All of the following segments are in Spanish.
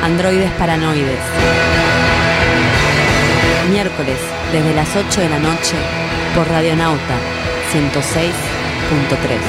Androides Paranoides. Miércoles, desde las 8 de la noche, por Radionauta 106.3.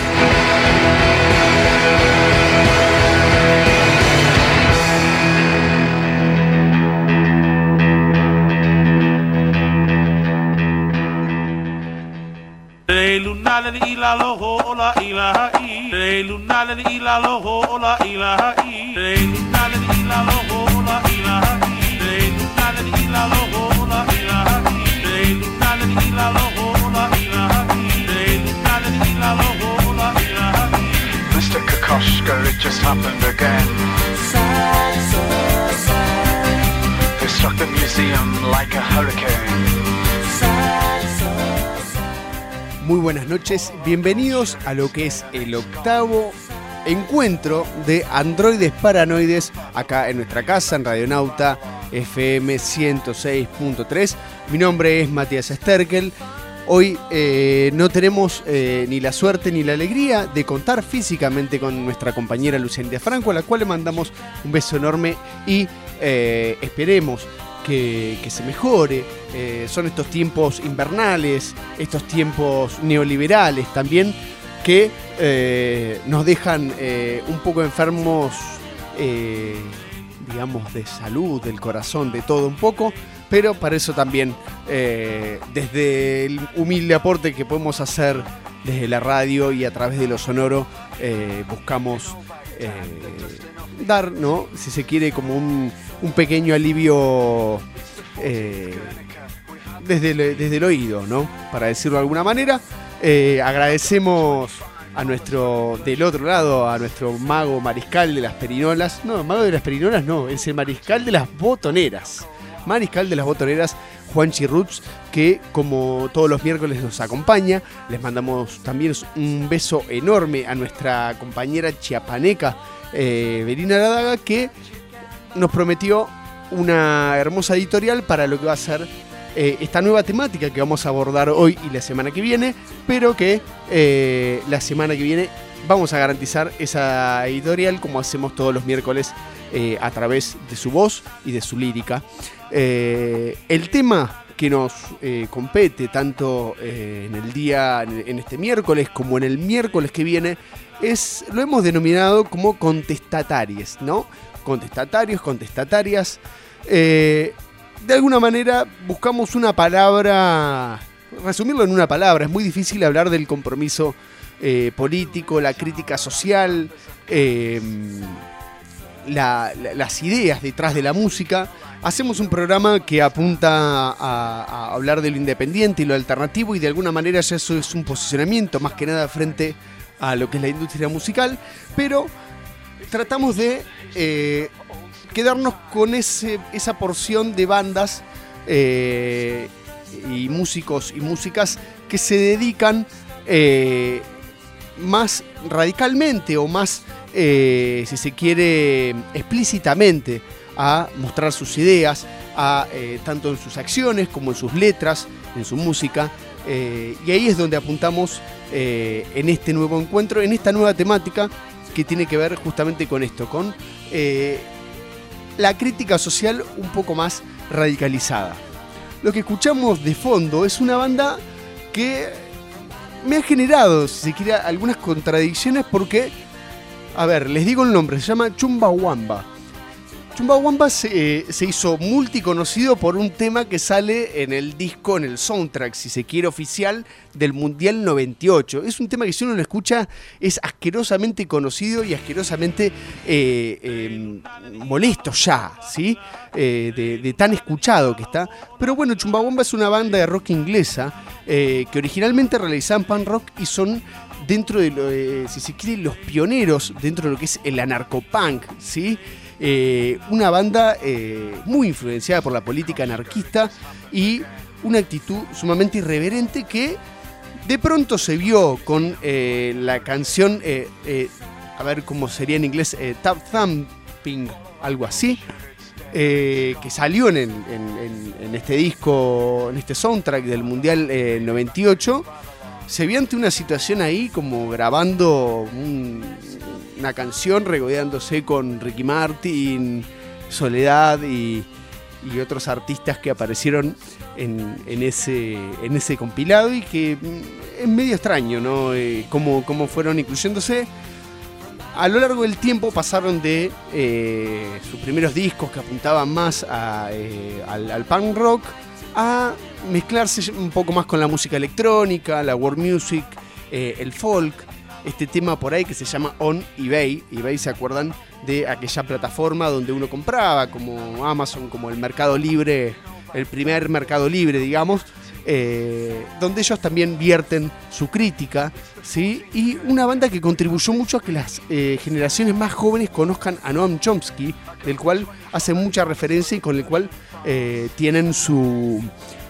Mr. Kokoschka, it just happened again. Sad, so sad. They struck the museum like a hurricane. Sad, so sad. Muy buenas noches, bienvenidos a lo que es el octavo encuentro de Androides Paranoides acá en nuestra casa, en Radionauta FM 106.3. Mi nombre es Matías Sterkel. Hoy no tenemos ni la suerte ni la alegría de contar físicamente con nuestra compañera Luciana Franco, a la cual le mandamos un beso enorme y esperemos que se mejore. Son estos tiempos invernales, estos tiempos neoliberales también, que nos dejan un poco enfermos, digamos, de salud, del corazón, de todo un poco. Pero para eso también, desde el humilde aporte que podemos hacer desde la radio y a través de lo sonoro, buscamos dar, ¿no?, si se quiere, como un pequeño alivio desde el oído, ¿no?, para decirlo de alguna manera. Agradecemos a nuestro, del otro lado, a nuestro mago mariscal de las perinolas. No, mago de las perinolas no, es el mariscal de las botoneras. Mariscal de las botoneras, Juanchi Roots, que como todos los miércoles nos acompaña. Les mandamos también un beso enorme a nuestra compañera chiapaneca, Verina Ladaga, que nos prometió una hermosa editorial para lo que va a ser esta nueva temática que vamos a abordar hoy y la semana que viene, pero que la semana que viene vamos a garantizar esa editorial como hacemos todos los miércoles, a través de su voz y de su lírica. El tema que nos compete tanto en el día, en este miércoles, como en el miércoles que viene, lo hemos denominado como contestataries, ¿no? Contestatarios, contestatarias. De alguna manera buscamos una palabra, resumirlo en una palabra. Es muy difícil hablar del compromiso político, la crítica social, las ideas detrás de la música. Hacemos un programa que apunta a hablar de lo independiente y lo alternativo, y de alguna manera ya eso es un posicionamiento más que nada frente a lo que es la industria musical, pero tratamos de quedarnos con esa porción de bandas y músicos y músicas que se dedican más radicalmente o más, si se quiere, explícitamente a mostrar sus ideas, tanto en sus acciones como en sus letras, en su música. Y ahí es donde apuntamos en este nuevo encuentro, en esta nueva temática que tiene que ver justamente con esto, con la crítica social un poco más radicalizada. Lo que escuchamos de fondo es una banda que me ha generado, si se quiere, algunas contradicciones porque, a ver, les digo el nombre, se llama Chumbawamba. Chumbawamba se hizo multiconocido por un tema que sale en el disco, en el soundtrack, si se quiere, oficial del Mundial 98. Es un tema que, si uno lo escucha, es asquerosamente conocido y asquerosamente molesto ya, ¿sí? De tan escuchado que está. Pero bueno, Chumbawamba es una banda de rock inglesa que originalmente realizaban punk rock y son, dentro de si se quiere, los pioneros dentro de lo que es el anarcopunk, ¿sí? Una banda muy influenciada por la política anarquista y una actitud sumamente irreverente que de pronto se vio con la canción, a ver cómo sería en inglés, Tap Thumping, algo así, que salió en este disco, en este soundtrack del Mundial 98. Se vio ante una situación ahí como grabando una canción, regodeándose con Ricky Martin, Soledad y otros artistas que aparecieron en ese compilado y que es medio extraño, ¿no? Cómo fueron incluyéndose. A lo largo del tiempo pasaron de sus primeros discos que apuntaban más al punk rock a mezclarse un poco más con la música electrónica, la world music, el folk. Este tema por ahí que se llama On eBay. eBay, ¿se acuerdan de aquella plataforma donde uno compraba, como Amazon, como el Mercado Libre, el primer Mercado Libre, digamos, donde ellos también vierten su crítica, ¿sí? Y una banda que contribuyó mucho a que las generaciones más jóvenes conozcan a Noam Chomsky, del cual hace mucha referencia y con el cual tienen, si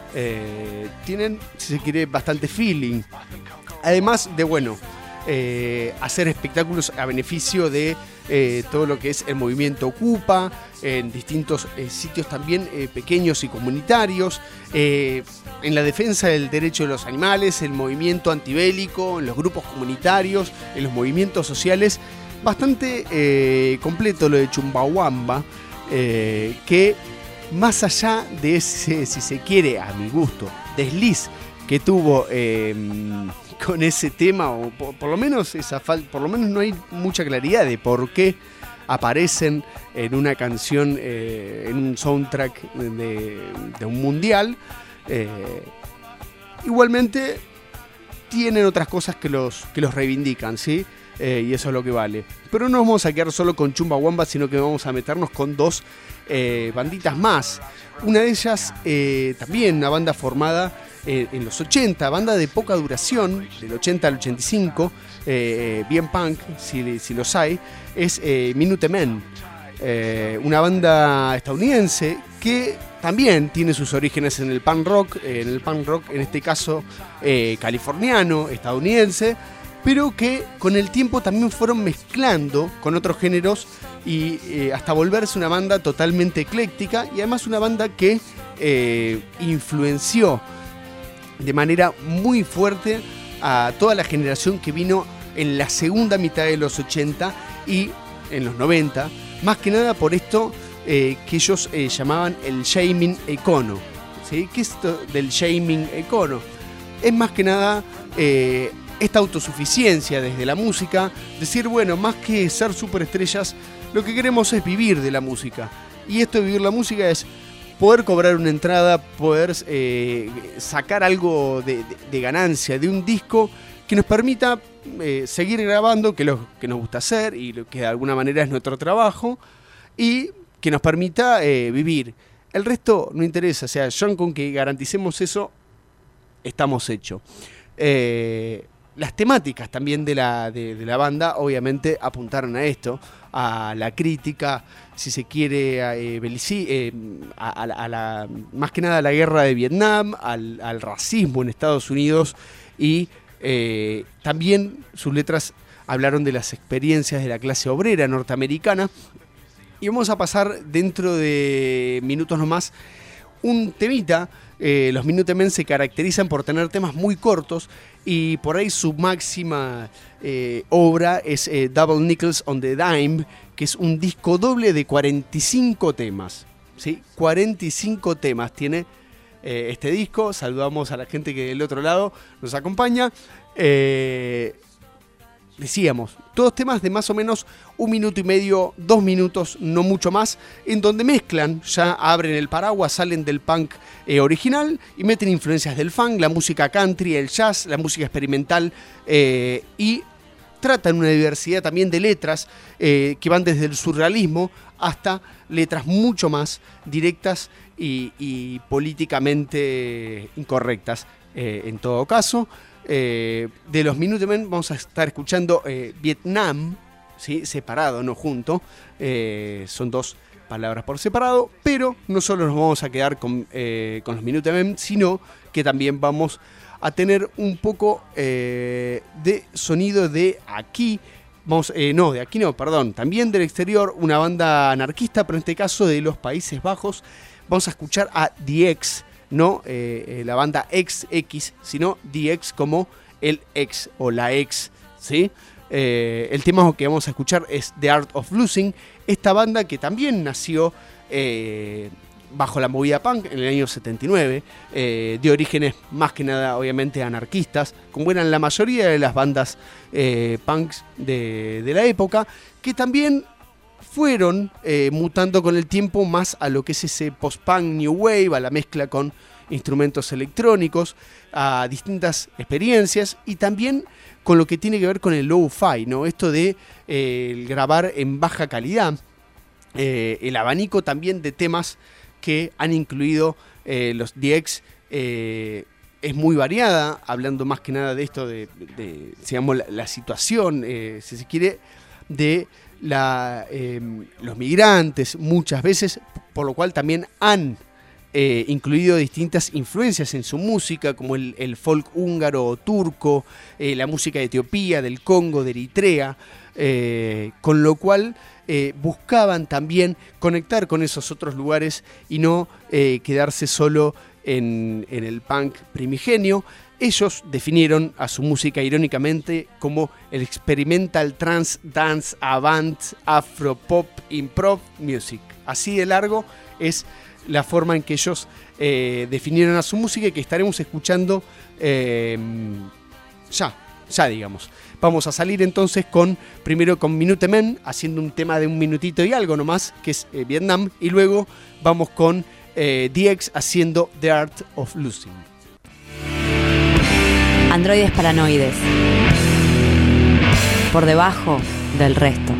se quiere, bastante feeling. Además de, hacer espectáculos a beneficio de todo lo que es el movimiento Ocupa, en distintos sitios también pequeños y comunitarios, en la defensa del derecho de los animales, el movimiento antibélico, en los grupos comunitarios, en los movimientos sociales. Bastante completo lo de Chumbawamba, que más allá de ese, si se quiere, a mi gusto, desliz que tuvo con ese tema, o por lo menos por lo menos no hay mucha claridad de por qué aparecen en una canción, en un soundtrack de un mundial. Igualmente tienen otras cosas que los reivindican, ¿sí? Y eso es lo que vale. Pero no vamos a quedar solo con Chumbawamba, sino que vamos a meternos con dos banditas más. Una de ellas, también una banda formada en los 80, banda de poca duración, del 80 al 85, bien punk, si los hay, es Minute Men, una banda estadounidense que también tiene sus orígenes en el punk rock, en este caso californiano, estadounidense, pero que con el tiempo también fueron mezclando con otros géneros y hasta volverse una banda totalmente ecléctica, y además una banda que influenció de manera muy fuerte a toda la generación que vino en la segunda mitad de los 80 y en los 90, más que nada por esto que ellos llamaban el shaming econo, ¿sí? ¿Qué es esto del shaming econo? Es más que nada esta autosuficiencia desde la música, decir, bueno, más que ser superestrellas, lo que queremos es vivir de la música. Y esto de vivir la música es poder cobrar una entrada, poder sacar algo de ganancia de un disco que nos permita seguir grabando, que lo que nos gusta hacer y lo que de alguna manera es nuestro trabajo, y que nos permita vivir. El resto no interesa, o sea, ya con que garanticemos eso, estamos hechos. Las temáticas también de la banda obviamente apuntaron a esto, a la crítica, si se quiere, más que nada a la guerra de Vietnam, al racismo en Estados Unidos, y también sus letras hablaron de las experiencias de la clase obrera norteamericana. Y vamos a pasar dentro de minutos nomás un temita. Los Minutemen se caracterizan por tener temas muy cortos y por ahí su máxima obra es Double Nickels on the Dime, que es un disco doble de 45 temas, ¿sí? 45 temas tiene este disco. Saludamos a la gente que del otro lado nos acompaña. Decíamos, todos temas de más o menos 1 minuto y medio, 2 minutos, no mucho más, en donde mezclan, ya abren el paraguas, salen del punk original y meten influencias del funk, la música country, el jazz, la música experimental, y tratan una diversidad también de letras que van desde el surrealismo hasta letras mucho más directas y políticamente incorrectas en todo caso. De los Minutemen vamos a estar escuchando Vietnam, ¿sí? Separado, no junto. Son dos palabras por separado, pero no solo nos vamos a quedar con los Minutemen, sino que también vamos a tener un poco de sonido de aquí. De aquí no, perdón. También del exterior, una banda anarquista, pero en este caso de los Países Bajos. Vamos a escuchar a The X. No la banda XX, sino The X como el ex o la ex, ¿sí? El tema que vamos a escuchar es The Art of Losing, esta banda que también nació bajo la movida punk en el año 79, de orígenes más que nada obviamente anarquistas, como eran la mayoría de las bandas punks de la época, que también fueron mutando con el tiempo más a lo que es ese post-punk new wave, a la mezcla con instrumentos electrónicos, a distintas experiencias y también con lo que tiene que ver con el lo-fi, ¿no? Esto de grabar en baja calidad, el abanico también de temas que han incluido los DX es muy variada, hablando más que nada de esto de digamos, la situación, si se quiere, de los migrantes muchas veces, por lo cual también han incluido distintas influencias en su música, como el folk húngaro o turco, la música de Etiopía, del Congo, de Eritrea, con lo cual buscaban también conectar con esos otros lugares y no quedarse solo en el punk primigenio. Ellos definieron a su música irónicamente como el experimental trance, dance, avant, afro, pop, improv music. Así de largo es la forma en que ellos definieron a su música y que estaremos escuchando ya digamos. Vamos a salir entonces primero con Minute Men, haciendo un tema de 1 minutito y algo nomás, que es Vietnam, y luego vamos con DX haciendo The Art of Losing. Androides paranoides. Por debajo del resto.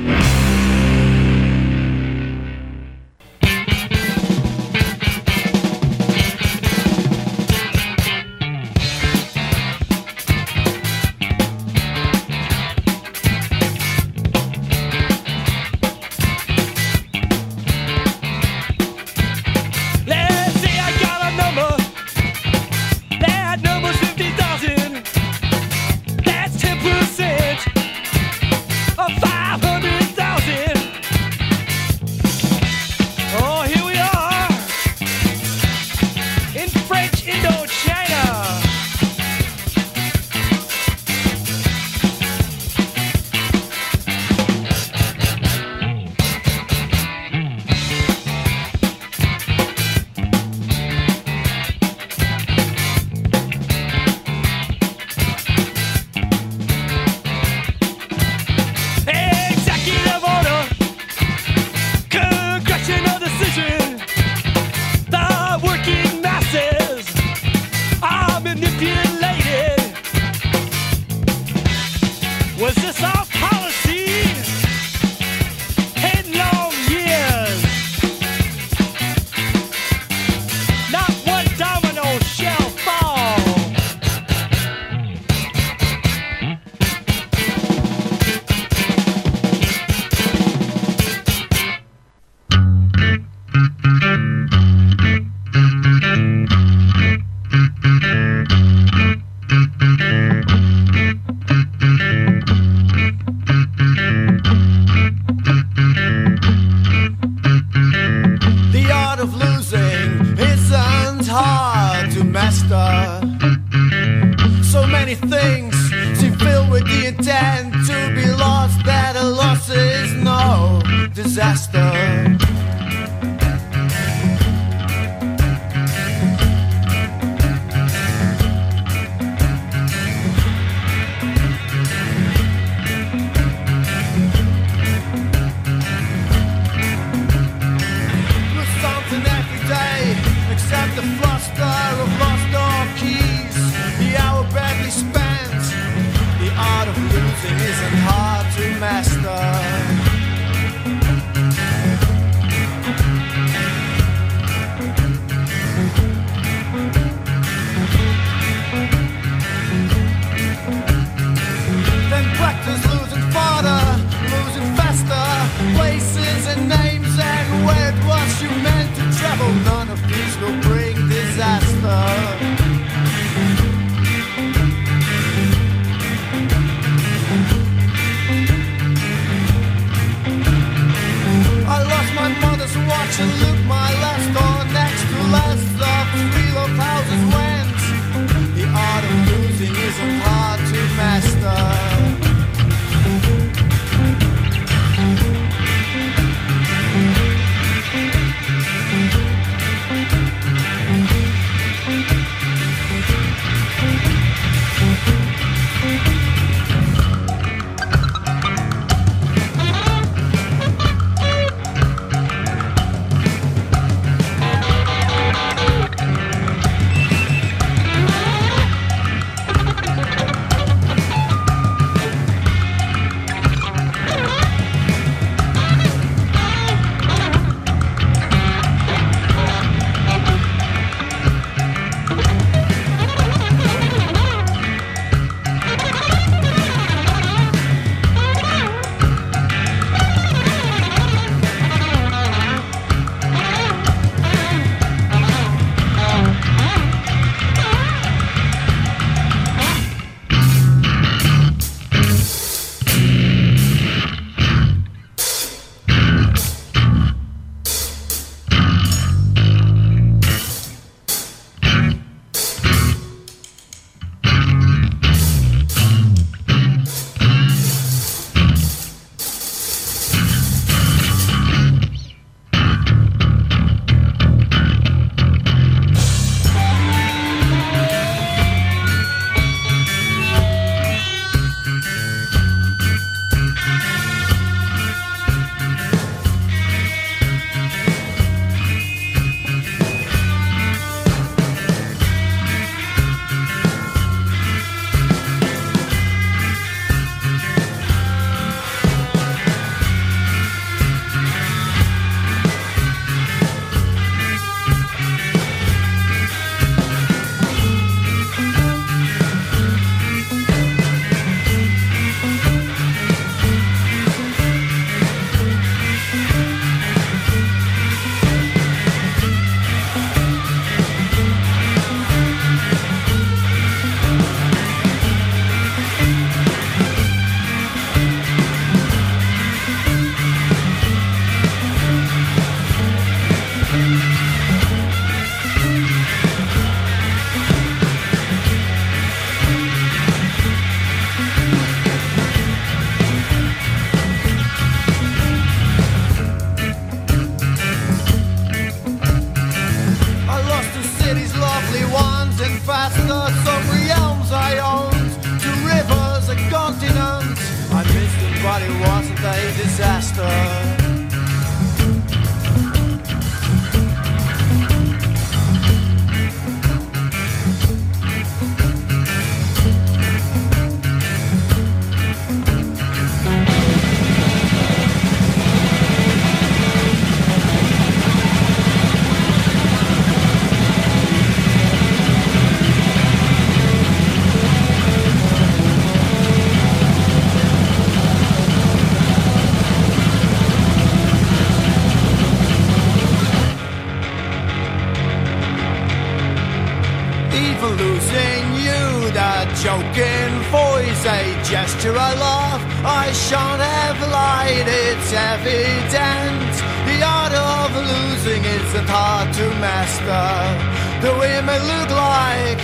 sing you the joking voice, a gesture, a laugh. I shan't have lied, it's evident. The art of losing isn't hard to master. Though it may look like,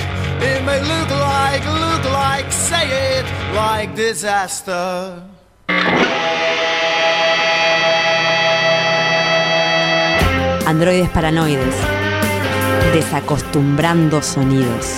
say it like disaster. Androides paranoides, desacostumbrando sonidos.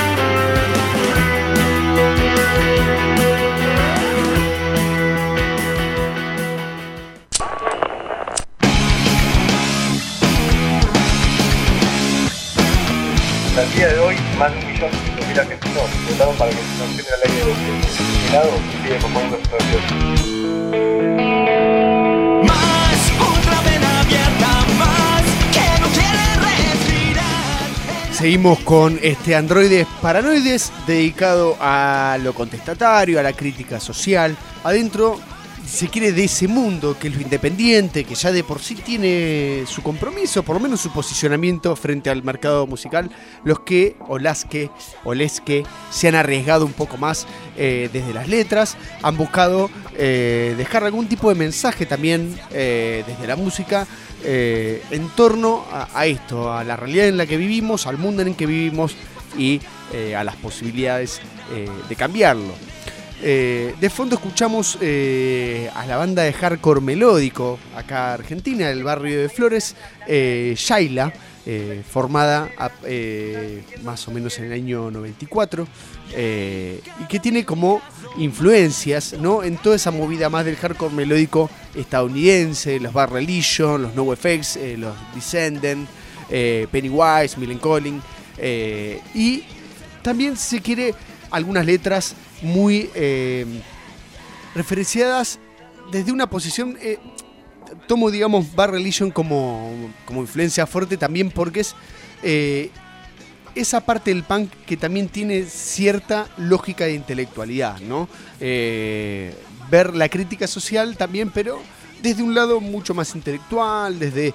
Hasta el día de hoy, más de 1.500.000 argentinos votaron para que se sancione la ley del Senado y sigue proponiendo su reversión. Más, otra vena abierta, más, que no quiere respirar. Seguimos con este Androides Paranoides dedicado a lo contestatario, a la crítica social, adentro, si se quiere, de ese mundo que es lo independiente, que ya de por sí tiene su compromiso, por lo menos su posicionamiento frente al mercado musical, los que, o las que, o les que se han arriesgado un poco más desde las letras, han buscado dejar algún tipo de mensaje también desde la música, en torno a esto, a la realidad en la que vivimos, al mundo en el que vivimos y a las posibilidades de cambiarlo. De fondo escuchamos a la banda de hardcore melódico acá argentina, del barrio de Flores, Yaila, formada más o menos en el año 94, y que tiene como influencias, ¿no?, en toda esa movida más del hardcore melódico estadounidense, los Bad Religion, los NoFX, los Descendent, Pennywise, Millencolin, y también, si se quiere, algunas letras muy referenciadas desde una posición, tomo, digamos, Bad Religion como influencia fuerte también porque es esa parte del punk que también tiene cierta lógica de intelectualidad, ¿no? Ver la crítica social también, pero desde un lado mucho más intelectual, desde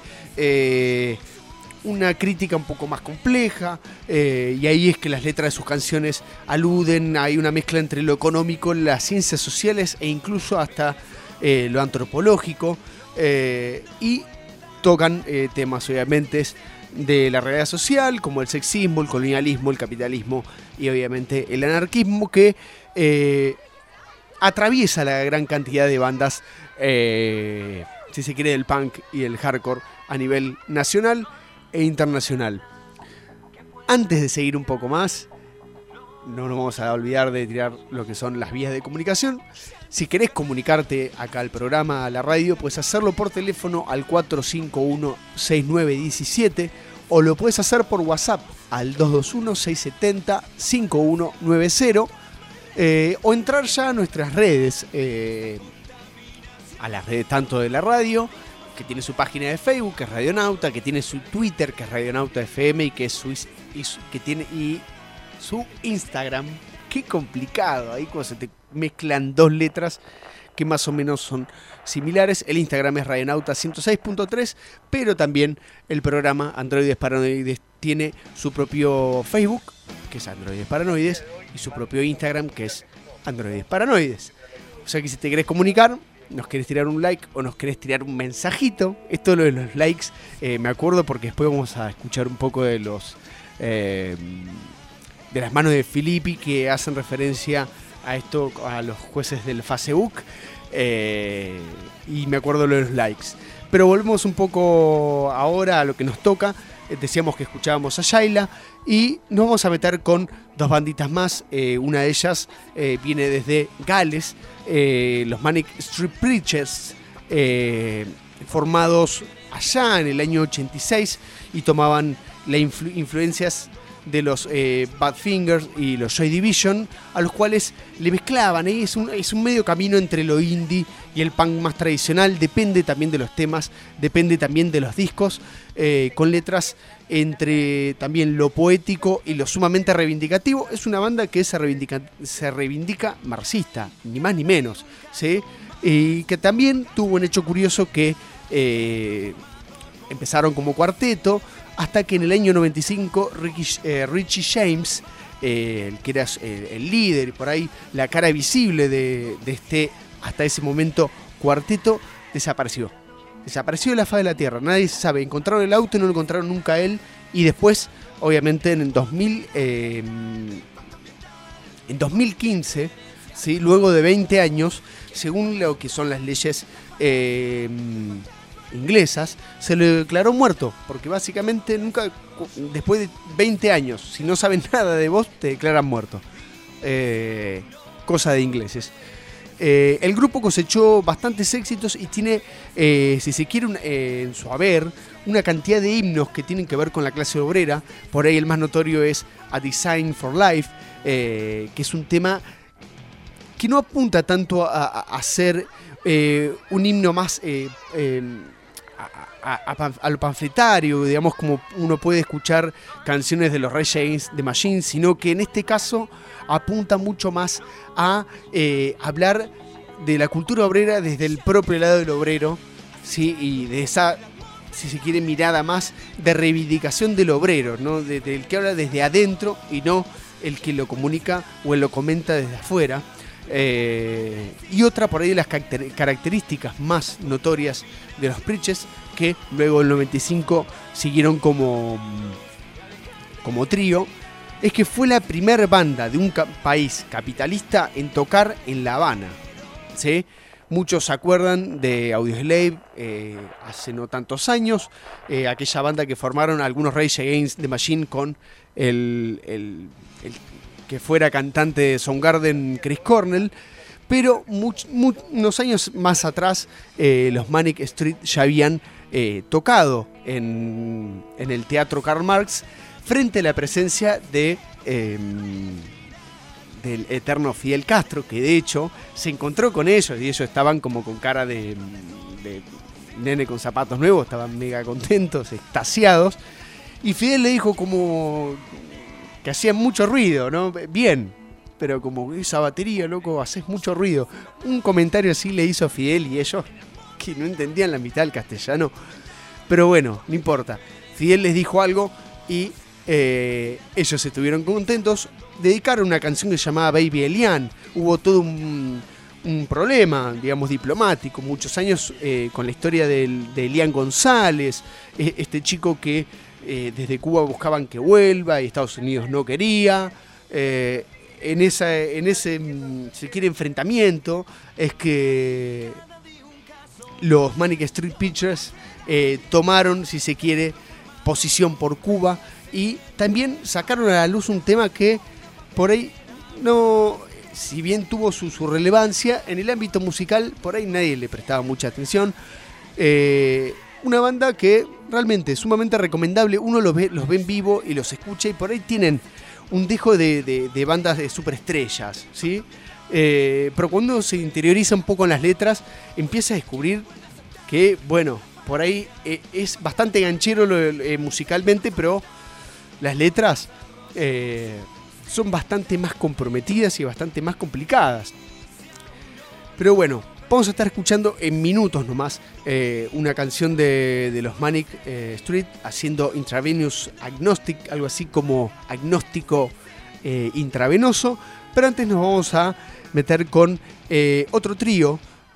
una crítica un poco más compleja, y ahí es que las letras de sus canciones aluden, hay una mezcla entre lo económico, las ciencias sociales e incluso hasta lo antropológico, y tocan temas obviamente de la realidad social, como el sexismo, el colonialismo, el capitalismo y obviamente el anarquismo, que atraviesa la gran cantidad de bandas, si se quiere, del punk y el hardcore a nivel nacional e internacional. Antes de seguir un poco más, no nos vamos a olvidar de tirar lo que son las vías de comunicación. Si querés comunicarte acá al programa, a la radio, puedes hacerlo por teléfono al 451-6917 o lo puedes hacer por WhatsApp al 221-670-5190, o entrar ya a nuestras redes, a las redes tanto de la radio, que tiene su página de Facebook, que es Radionauta, que tiene su Twitter, que es Radionauta FM, y que es su Instagram. Qué complicado, ahí cuando se te mezclan dos letras que más o menos son similares. El Instagram es Radionauta 106.3, pero también el programa Androides Paranoides tiene su propio Facebook, que es Androides Paranoides, y su propio Instagram, que es Androides Paranoides. O sea que si te querés comunicar, nos querés tirar un like o nos querés tirar un mensajito, esto lo de los likes, me acuerdo porque después vamos a escuchar un poco de los de las manos de Filippi, que hacen referencia a esto, a los jueces del Facebook, y me acuerdo lo de los likes. Pero volvemos un poco ahora a lo que nos toca. Decíamos que escuchábamos a Yaila y nos vamos a meter con dos banditas más. Una de ellas viene desde Gales, los Manic Street Preachers, formados allá en el año 86, y tomaban las influencias de los Badfingers y los Joy Division, a los cuales le mezclaban. Es un medio camino entre lo indie y el punk más tradicional. Depende también de los temas, depende también de los discos, con letras entre también lo poético y lo sumamente reivindicativo. Es una banda que se reivindica marxista, ni más ni menos, ¿sí? Y que también tuvo un hecho curioso, que empezaron como cuarteto, hasta que en el año 95 Richie James el que era el líder y por ahí la cara visible de este, hasta ese momento, cuarteto, desapareció. Desapareció de la faz de la tierra, nadie sabe. Encontraron el auto y no lo encontraron nunca a él. Y después, obviamente, en 2015, ¿sí? Luego de 20 años, según lo que son las leyes inglesas, se le declaró muerto. Porque básicamente nunca, después de 20 años, si no saben nada de vos, te declaran muerto. Cosa de ingleses. El grupo cosechó bastantes éxitos y tiene, si se quiere, en su haber, una cantidad de himnos que tienen que ver con la clase obrera. Por ahí el más notorio es A Design for Life, que es un tema que no apunta tanto a ser un himno más a lo panfletario, digamos, como uno puede escuchar canciones de los Rage Against the Machine, sino que en este caso apunta mucho más a hablar de la cultura obrera desde el propio lado del obrero, ¿sí? Y de esa, si se quiere, mirada más de reivindicación del obrero, ¿no? Del que habla desde adentro y no el que lo comunica o el lo comenta desde afuera. Y otra por ahí de las características más notorias de los Preachers, que luego del 95 siguieron como trío, es que fue la primera banda de un país capitalista en tocar en La Habana, ¿sí? Muchos se acuerdan de Audioslave hace no tantos años, aquella banda que formaron algunos Rage Against the Machine con el que fuera cantante de Soundgarden, Chris Cornell, pero unos años más atrás los Manic Street ya habían tocado en el Teatro Karl Marx frente a la presencia del eterno Fidel Castro, que de hecho se encontró con ellos y ellos estaban como con cara de nene con zapatos nuevos, estaban mega contentos, extasiados, y Fidel le dijo como que hacían mucho ruido, ¿no? Bien, pero como esa batería, loco, haces mucho ruido. Un comentario así le hizo Fidel y ellos que no entendían la mitad del castellano. Pero bueno, no importa. Fidel les dijo algo y ellos estuvieron contentos. Dedicaron una canción que se llamaba Baby Elian. Hubo todo un problema, digamos, diplomático, muchos años con la historia de Elian González, este chico que desde Cuba buscaban que vuelva y Estados Unidos no quería. En ese, si quiere, enfrentamiento es que los Manic Street Preachers tomaron, si se quiere, posición por Cuba y también sacaron a la luz un tema que por ahí no, si bien tuvo su relevancia en el ámbito musical, por ahí nadie le prestaba mucha atención. Una banda que realmente es sumamente recomendable, uno los ve en vivo y los escucha y por ahí tienen un dejo de bandas de superestrellas, ¿sí? Pero cuando se interioriza un poco en las letras, empieza a descubrir que, bueno, por ahí es bastante ganchero musicalmente, pero las letras son bastante más comprometidas y bastante más complicadas. Pero bueno, vamos a estar escuchando en minutos nomás una canción de los Manic Street haciendo Intravenous Agnostic, algo así como agnóstico intravenoso. Pero antes nos vamos a meter con otro trío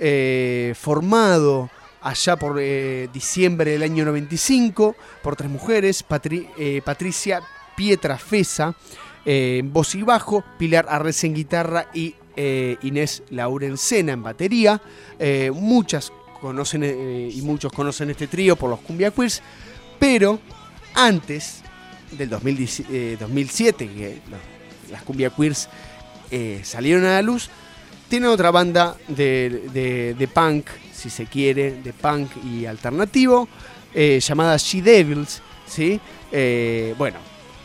formado allá por diciembre del año 95 por tres mujeres, Patricia Pietrafesa en voz y bajo, Pilar Arres en guitarra y Inés Laurencena en batería. Muchas conocen y muchos conocen este trío por los Cumbia Queers, pero antes del 2007, que las Cumbia Queers salieron a la luz, tiene otra banda de punk, si se quiere, de punk y alternativo, llamada She Devils, ¿sí? Bueno,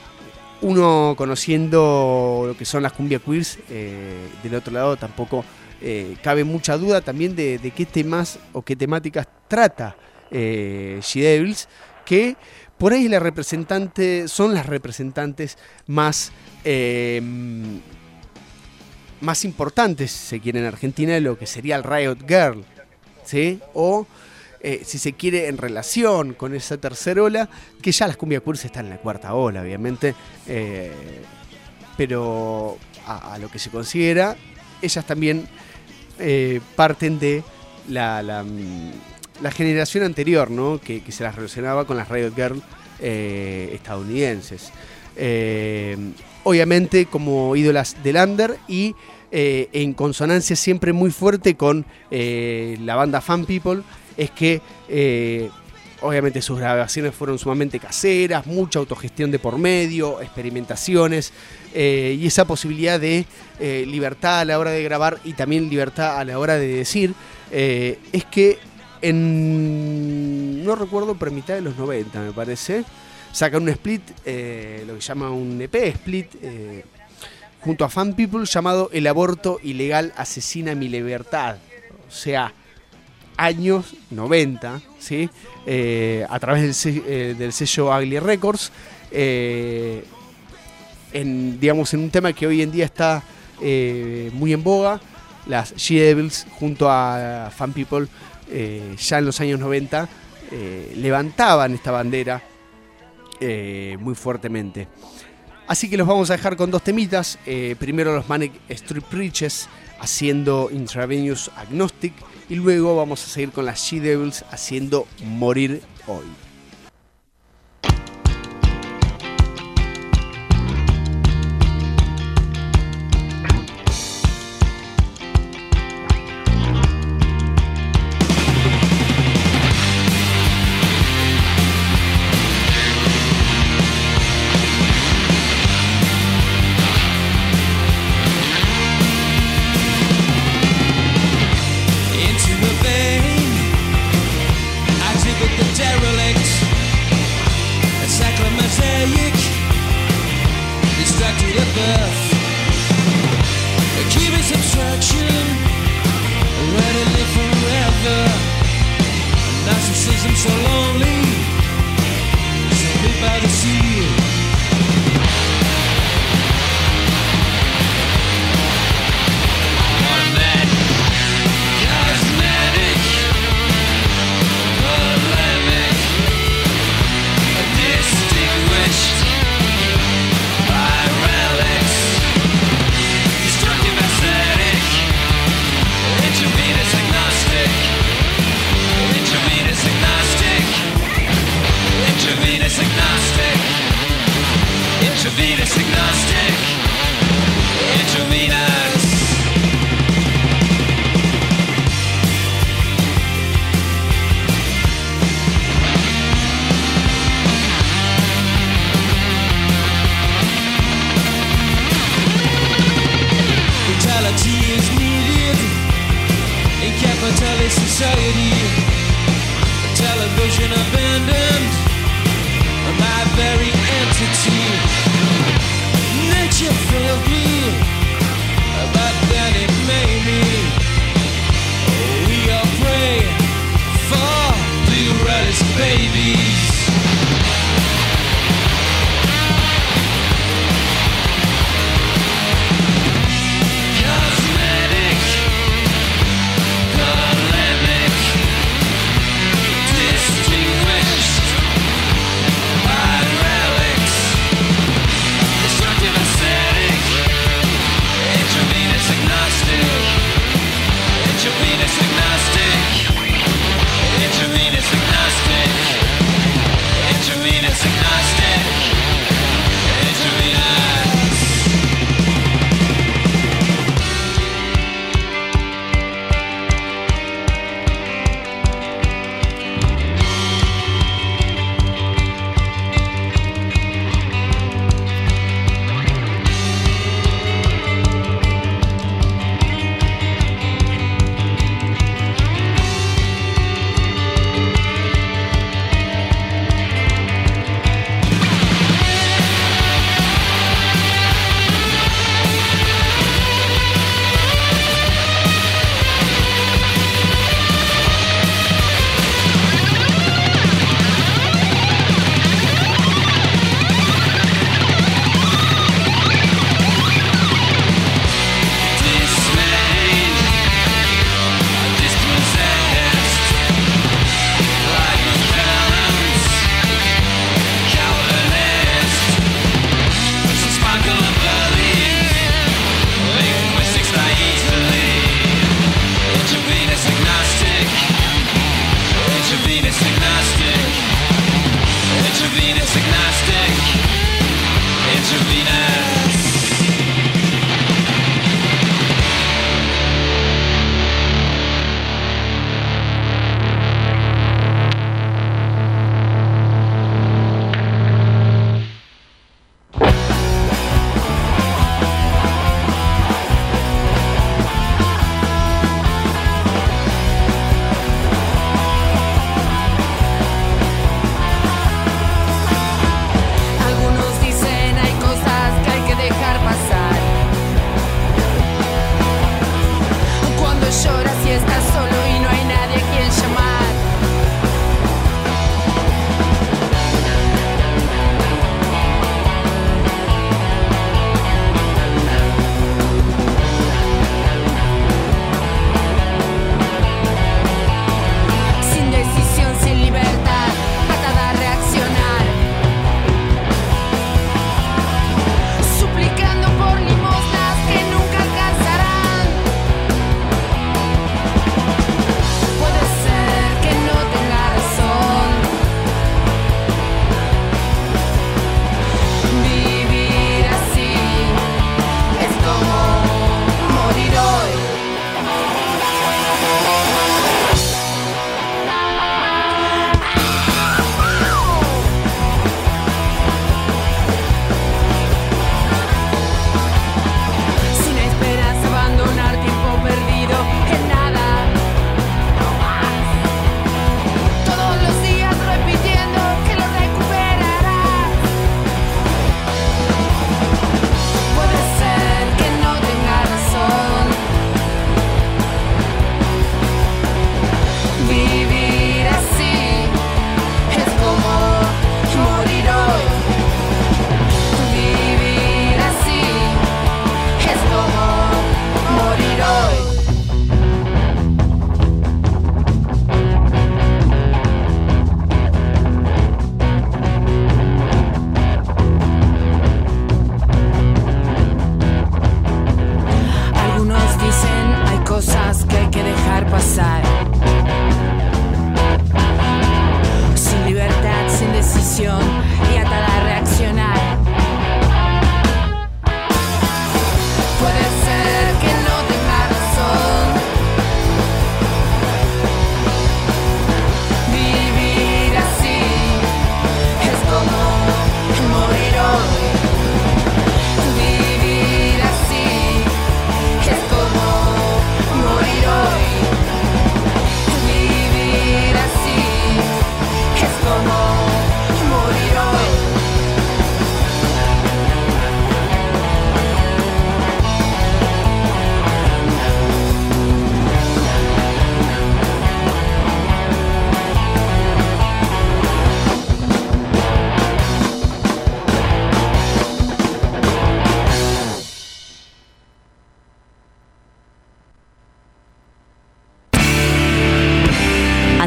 uno conociendo lo que son las Cumbia Queers, del otro lado tampoco cabe mucha duda también de qué temas o qué temáticas trata She Devils, que por ahí son las representantes más importantes, si se quiere, en Argentina, de lo que sería el Riot Girl, ¿sí? O si se quiere, en relación con esa tercera ola, que ya las Cumbia Queers están en la cuarta ola, obviamente, pero a lo que se considera, ellas también parten de la generación anterior, ¿no? Que se las relacionaba con las Riot Girl estadounidenses. Obviamente como ídolas del under y en consonancia siempre muy fuerte con la banda Fan People, es que obviamente sus grabaciones fueron sumamente caseras, mucha autogestión de por medio, experimentaciones y esa posibilidad de libertad a la hora de grabar y también libertad a la hora de decir, es que no recuerdo, pero a mitad de los 90 me parece, sacan un split, lo que llama un EP split, junto a Fan People, llamado El aborto ilegal asesina mi libertad. O sea, años 90, ¿sí? A través del sello Ugly Records, digamos, en un tema que hoy en día está muy en boga, las She-Devils junto a Fan People, ya en los años 90, levantaban esta bandera muy fuertemente. Así que los vamos a dejar con dos temitas. Primero los Manic Street Preachers haciendo Intravenous Agnostic, y luego vamos a seguir con las She-Devils haciendo Morir Hoy. Destructive aesthetic.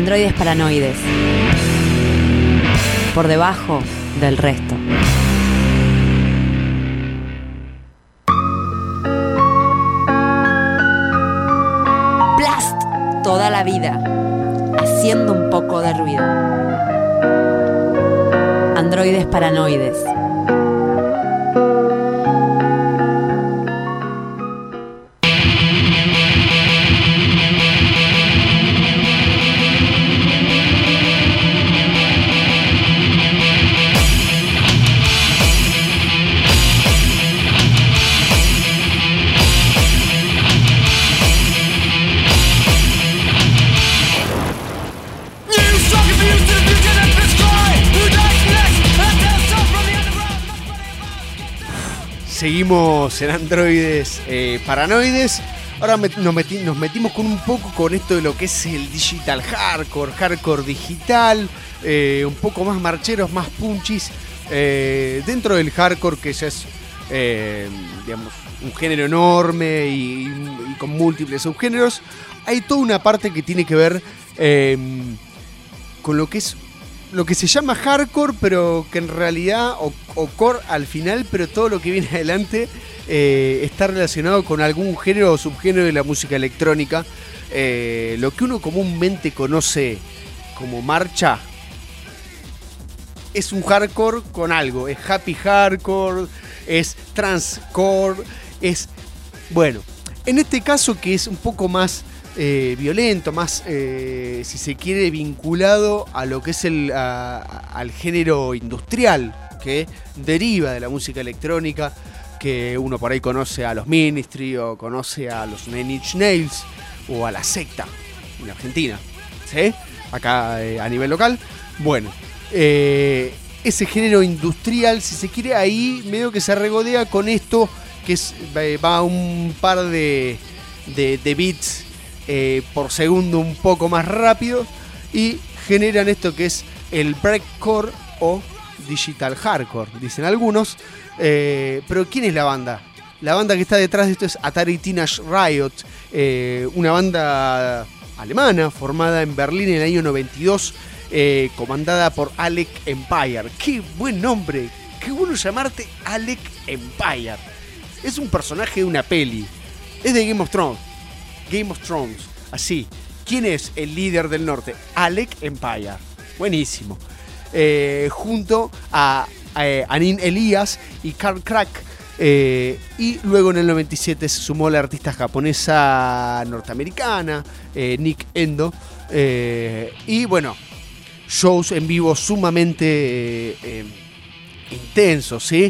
Androides paranoides. Por debajo del resto. Blast toda la vida, haciendo un poco de ruido. Androides paranoides. Seguimos en Androides paranoides. Ahora nos metimos con un poco con esto de lo que es el digital hardcore digital, un poco más marcheros, más punchis, dentro del hardcore, que ya es digamos, un género enorme y con múltiples subgéneros. Hay toda una parte que tiene que ver con lo que es lo que se llama hardcore, pero que en realidad, o core al final, pero todo lo que viene adelante está relacionado con algún género o subgénero de la música electrónica. Lo que uno comúnmente conoce como marcha es un hardcore con algo. Es happy hardcore, es transcore, es... Bueno, en este caso, que es un poco más violento, más, si se quiere, vinculado a lo que es al género industrial que deriva de la música electrónica, que uno por ahí conoce a los Ministry o conoce a los Nine Inch Nails o a la Secta en Argentina, ¿sí? Acá a nivel local. Bueno, ese género industrial, si se quiere, ahí medio que se regodea con esto, que es, va un par de beats por segundo un poco más rápido, y generan esto que es el breakcore o digital hardcore, dicen algunos. Pero ¿quién es la banda? La banda que está detrás de esto es Atari Teenage Riot, una banda alemana formada en Berlín en el año 92, comandada por Alec Empire. ¡Qué buen nombre! ¡Qué bueno llamarte Alec Empire! Es un personaje de una peli. Es de Game of Thrones, así. ¿Quién es el líder del norte? Alec Empire. Buenísimo. Junto a Anin Elias y Carl Crack. Y luego en el 97 se sumó la artista japonesa norteamericana, Nick Endo. Y bueno, shows en vivo sumamente intensos, ¿sí?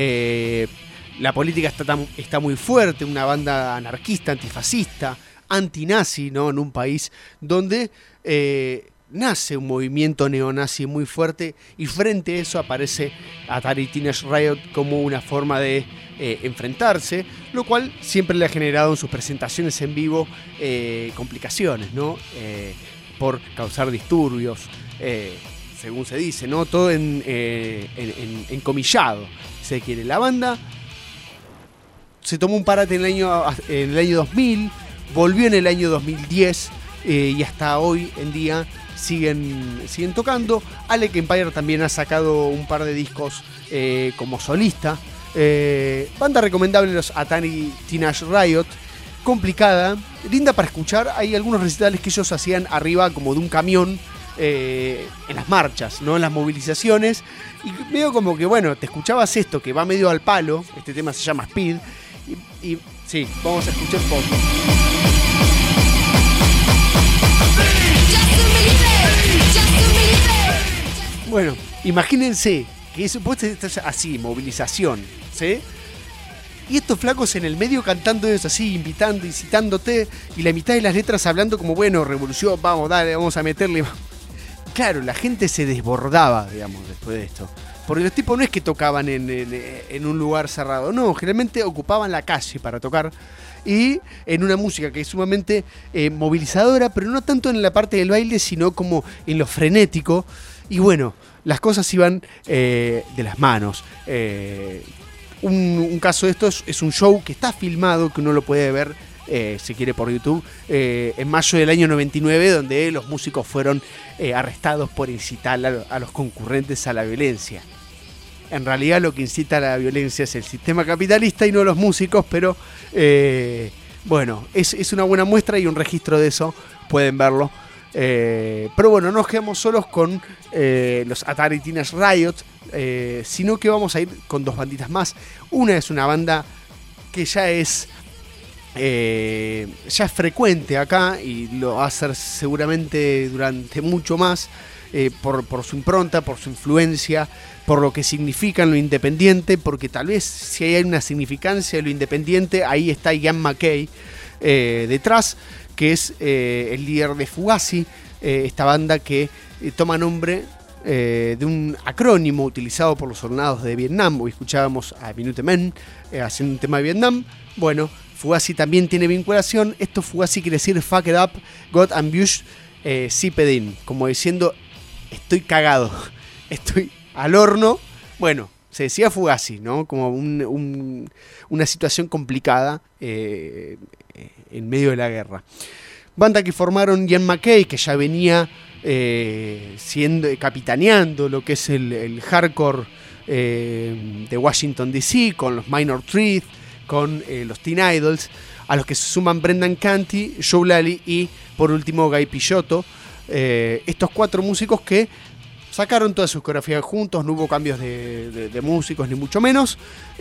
La política está muy fuerte, una banda anarquista, antifascista, antinazi, ¿no? En un país donde nace un movimiento neonazi muy fuerte, y frente a eso aparece Atari Teenage Riot como una forma de enfrentarse, lo cual siempre le ha generado en sus presentaciones en vivo complicaciones, ¿no? Por causar disturbios, según se dice, ¿no? Todo encomillado, se quiere. La banda se tomó un parate en el año 2000, volvió en el año 2010 y hasta hoy en día siguen tocando. Alec Empire también ha sacado un par de discos como solista. Banda recomendable, los Atari Teenage Riot. Complicada, linda para escuchar. Hay algunos recitales que ellos hacían arriba como de un camión, en las marchas, ¿no? En las movilizaciones. Y medio como que, bueno, te escuchabas esto que va medio al palo. Este tema se llama Speed. Y sí, vamos a escuchar un poco. Bueno, imagínense que vos estás así, movilización, ¿sí? Y estos flacos en el medio cantando eso así, invitando, incitándote, y la mitad de las letras hablando como, bueno, revolución, vamos, dale, vamos a meterle. Claro, la gente se desbordaba, digamos, después de esto. Porque los tipos no es que tocaban en un lugar cerrado, no, generalmente ocupaban la calle para tocar, y en una música que es sumamente movilizadora, pero no tanto en la parte del baile, sino como en lo frenético. Y bueno, las cosas iban de las manos. Un caso de esto es un show que está filmado, que uno lo puede ver si quiere por YouTube, en mayo del año 99, donde los músicos fueron arrestados por incitar a los concurrentes a la violencia. En realidad lo que incita a la violencia es el sistema capitalista y no los músicos, pero bueno, es una buena muestra y un registro de eso, pueden verlo. Pero bueno, no nos quedamos solos con los Atari Teenage Riot, sino que vamos a ir con dos banditas más. Una es una banda que ya es frecuente acá y lo va a ser seguramente durante mucho más, por su impronta, por su influencia, por lo que significa en lo independiente, porque tal vez si hay una significancia de lo independiente, ahí está Ian MacKaye detrás, que es el líder de Fugazi, esta banda que toma nombre de un acrónimo utilizado por los soldados de Vietnam. Hoy escuchábamos a Minutemen haciendo un tema de Vietnam. Bueno, Fugazi también tiene vinculación. Esto Fugazi quiere decir fuck it up, got ambushed, Zipedin, como diciendo estoy cagado, estoy al horno. Bueno, se decía Fugazi, ¿no? Como una situación complicada en medio de la guerra. Banda que formaron Ian MacKaye, que ya venía capitaneando lo que es el hardcore de Washington DC, con los Minor Threat, con los Teen Idols, a los que se suman Brendan Canty, Joe Lally y por último Guy Picciotto. Estos 4 músicos que sacaron todas sus coreografías juntos, no hubo cambios de músicos ni mucho menos.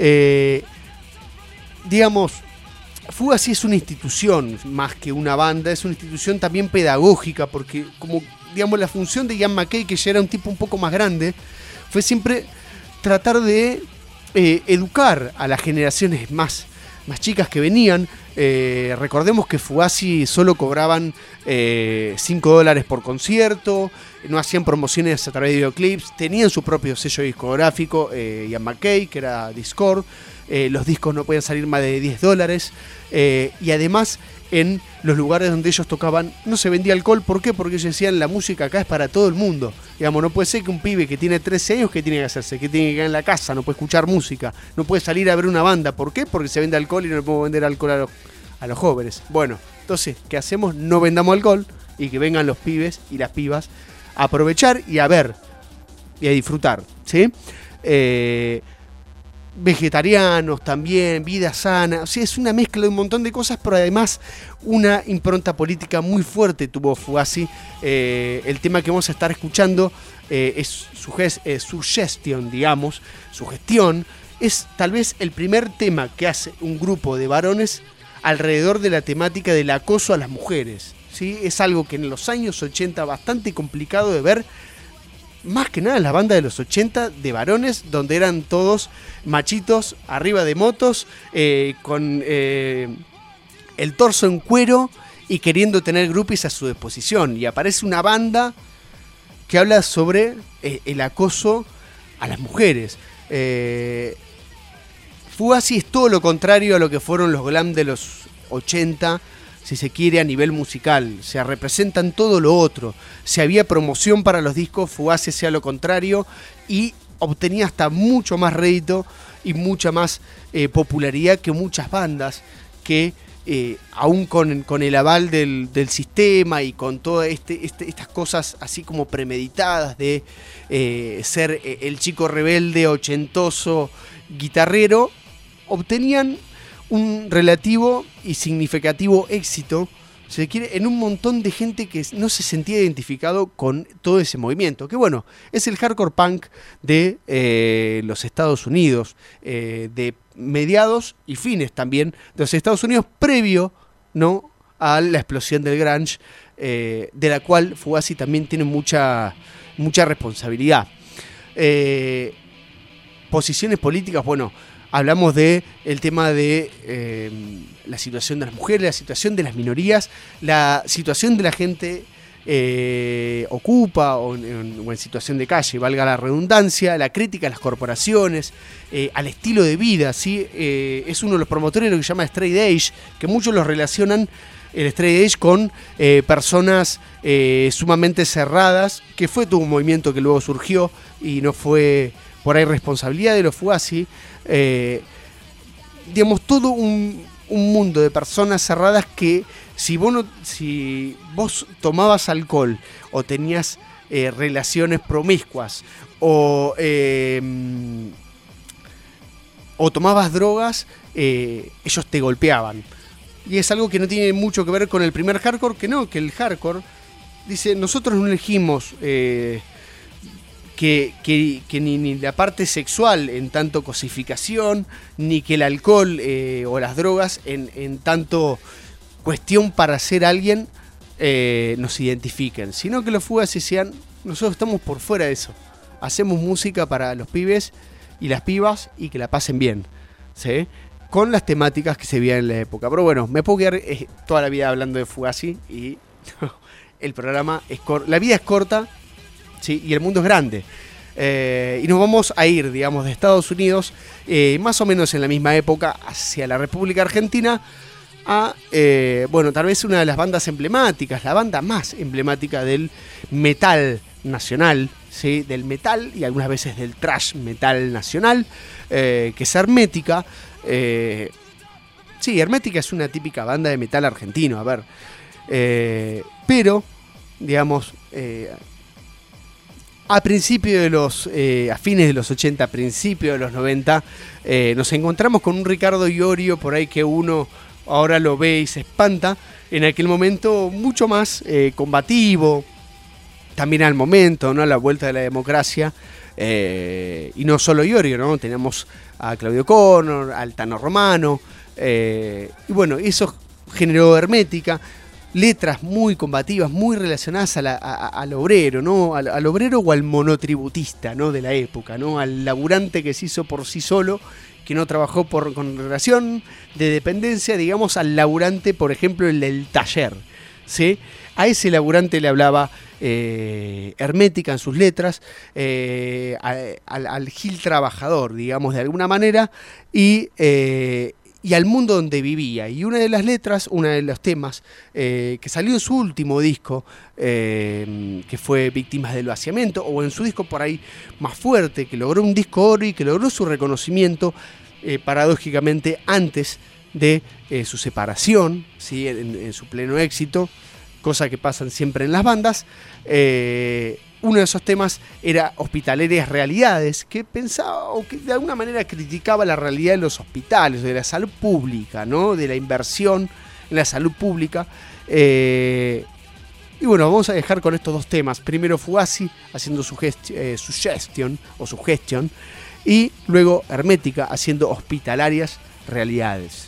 Digamos, Fugazi es una institución más que una banda, es una institución también pedagógica, porque como digamos la función de Ian MacKaye, que ya era un tipo un poco más grande, fue siempre tratar de educar a las generaciones más chicas que venían. Recordemos que Fugazi solo cobraban $5 por concierto, no hacían promociones a través de videoclips, tenían su propio sello discográfico, Ian MacKaye, que era Discord. Los discos no podían salir más de $10, y además en los lugares donde ellos tocaban no se vendía alcohol. ¿Por qué? Porque ellos decían la música acá es para todo el mundo. Digamos, no puede ser que un pibe que tiene 13 años, ¿qué tiene que hacerse? Que tiene que quedar en la casa, no puede escuchar música, no puede salir a ver una banda. ¿Por qué? Porque se vende alcohol y no le podemos vender alcohol a los jóvenes. Bueno, entonces, ¿qué hacemos? No vendamos alcohol y que vengan los pibes y las pibas a aprovechar y a ver y a disfrutar, ¿sí? Vegetarianos también, vida sana, o sea, es una mezcla de un montón de cosas, pero además una impronta política muy fuerte tuvo Fugazi. El tema que vamos a estar escuchando es Suggestion, digamos, Sugestión. Es tal vez el primer tema que hace un grupo de varones alrededor de la temática del acoso a las mujeres, ¿sí? Es algo que en los años 80 bastante complicado de ver. Más que nada la banda de los 80 de varones, donde eran todos machitos arriba de motos, con el torso en cuero y queriendo tener groupies a su disposición. Y aparece una banda que habla sobre el acoso a las mujeres. Fugazi es todo lo contrario a lo que fueron los glam de los 80, si se quiere, a nivel musical. Se representan todo lo otro. Si había promoción para los discos, Fugazi hacía lo contrario y obtenía hasta mucho más rédito y mucha más popularidad que muchas bandas que, aún con el aval del sistema y con todas estas cosas así como premeditadas de ser el chico rebelde, ochentoso, guitarrero, obtenían un relativo y significativo éxito, si se quiere, en un montón de gente que no se sentía identificado con todo ese movimiento, que bueno, es el hardcore punk de los Estados Unidos, de mediados y fines también de los Estados Unidos, previo, ¿no?, a la explosión del grunge, de la cual Fugazi también tiene mucha responsabilidad. Posiciones políticas, bueno, hablamos de el tema de la situación de las mujeres, la situación de las minorías, la situación de la gente ocupa o en situación de calle, valga la redundancia, la crítica a las corporaciones, al estilo de vida, ¿sí? Es uno de los promotores de lo que se llama Straight Edge, que muchos los relacionan el Straight Edge con personas sumamente cerradas, que fue todo un movimiento que luego surgió y no fue por ahí responsabilidad de los Fugazi. Digamos, todo un un mundo de personas cerradas que si vos tomabas alcohol o tenías relaciones promiscuas o tomabas drogas, ellos te golpeaban. Y es algo que no tiene mucho que ver con el primer hardcore, que el hardcore dice, nosotros no elegimos que ni la parte sexual en tanto cosificación, ni que el alcohol o las drogas en tanto cuestión para ser alguien nos identifiquen, sino que los fugaces decían, nosotros estamos por fuera de eso, hacemos música para los pibes y las pibas y que la pasen bien, ¿sí? Con las temáticas que se veían en la época. Pero bueno, me puedo quedar toda la vida hablando de Fugazi y el programa es corto, la vida es corta, ¿sí? Y el mundo es grande. Y nos vamos a ir, digamos, de Estados Unidos, más o menos en la misma época, hacia la República Argentina, a, bueno, tal vez una de las bandas emblemáticas, la banda más emblemática del metal nacional, ¿sí? Del metal y algunas veces del thrash metal nacional, que es Hermética. Sí, Hermética es una típica banda de metal argentino, a ver. Pero, digamos, a principios de los, a fines de los 80, principios de los 90, nos encontramos con un Ricardo Iorio por ahí que uno ahora lo ve y se espanta. En aquel momento mucho más combativo, también al momento, ¿no? A la vuelta de la democracia. Y no solo Iorio, ¿no? Teníamos a Claudio Connor, al Tano Romano, y bueno, eso generó Hermética, letras muy combativas, muy relacionadas al obrero, ¿no? Al obrero o al monotributista, ¿no? De la época, ¿no? Al laburante que se hizo por sí solo, que no trabajó con relación de dependencia, digamos, al laburante, por ejemplo, el del taller, ¿sí? A ese laburante le hablaba Hermética en sus letras, al gil trabajador, digamos, de alguna manera, y al mundo donde vivía. Y una de las letras, uno de los temas que salió en su último disco, que fue Víctimas del Vaciamiento, o en su disco por ahí más fuerte, que logró un disco oro y que logró su reconocimiento, paradójicamente, antes de su separación, ¿sí? En su pleno éxito, cosa que pasan siempre en las bandas. Uno de esos temas era Hospitalarias Realidades, que pensaba o que de alguna manera criticaba la realidad de los hospitales, de la salud pública, ¿no? De la inversión en la salud pública. Y bueno, vamos a dejar con estos dos temas. Primero Fugazi haciendo Suggestion, y luego Hermética haciendo Hospitalarias Realidades.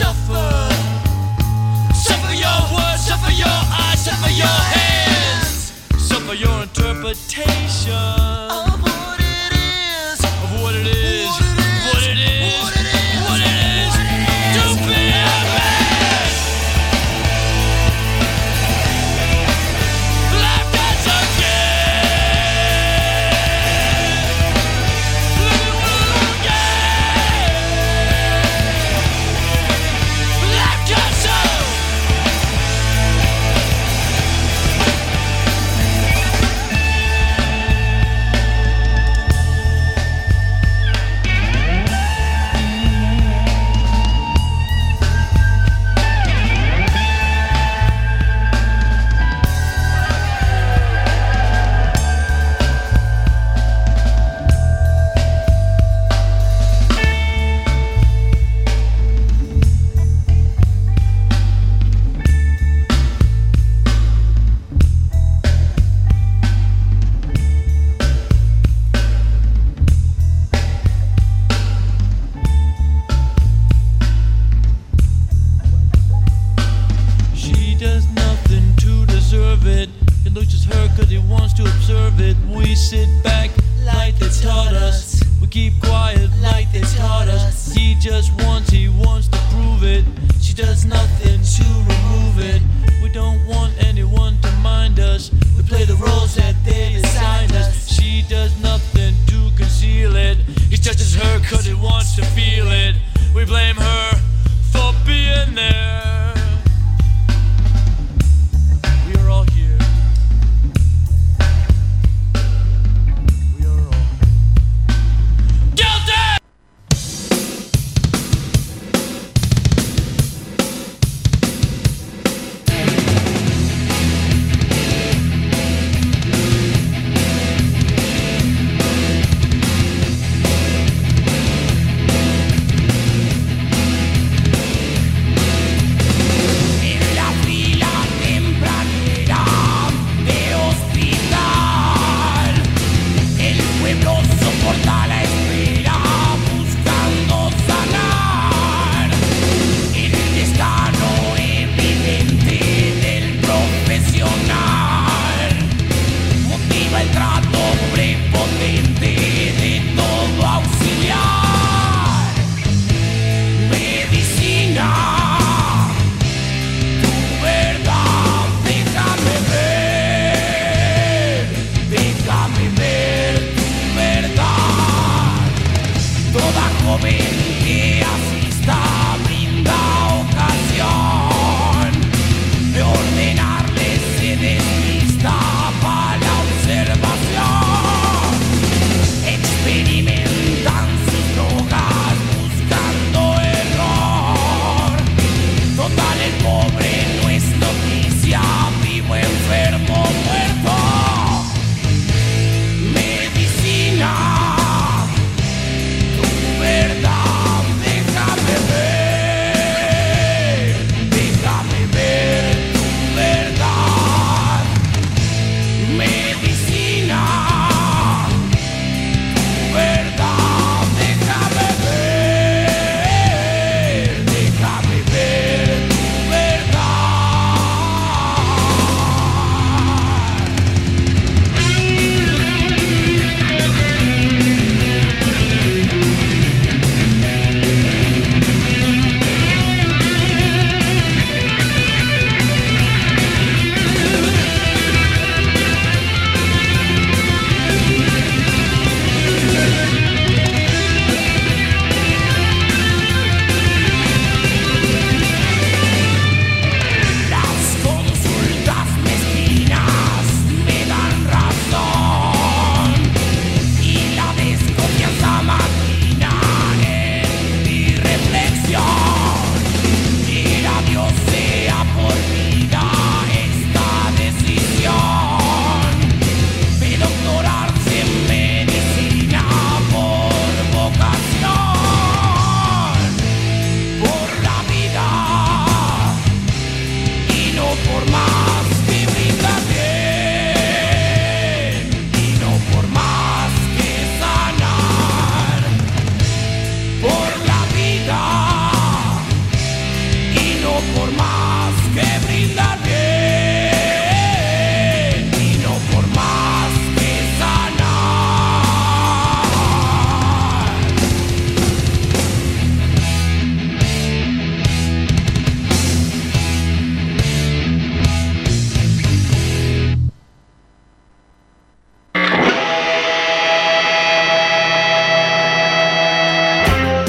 suffer. Suffer your words, suffer your eyes, suffer your hands. Suffer your interpretation of what it is, of what it is, what it is, what it is to be a man. Life gets again. Live again. Life gets again. She does nothing to deserve it. It looks just her cause he wants to observe it. We sit back like they taught us. We keep quiet like they taught us. He wants to prove it. She does nothing to remove it. We don't want anyone to mind us. We play the roles that they assigned us. She does nothing to conceal it. He touches her cause he wants to feel it. We blame her for being there. We are all here. We are all guilty!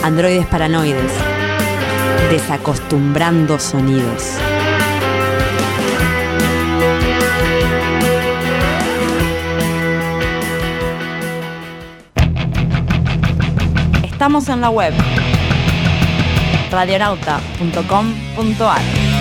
Androides paranoides. Desacostumbrando sonidos. Estamos en la web radionauta.com.ar.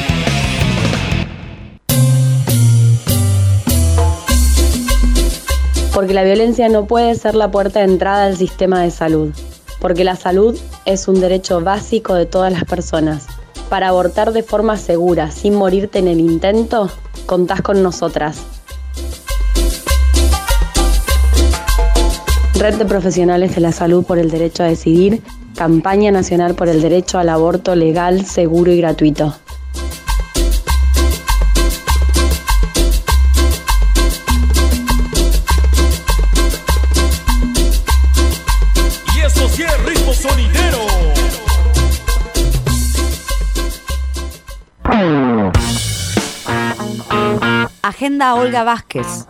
Porque la violencia no puede ser la puerta de entrada al sistema de salud. Porque la salud es un derecho básico de todas las personas. Para abortar de forma segura, sin morirte en el intento, contás con nosotras. Red de Profesionales de la Salud por el Derecho a Decidir, Campaña Nacional por el Derecho al Aborto Legal, Seguro y Gratuito. Y eso sí es ritmo sonidero. Agenda Olga Vázquez.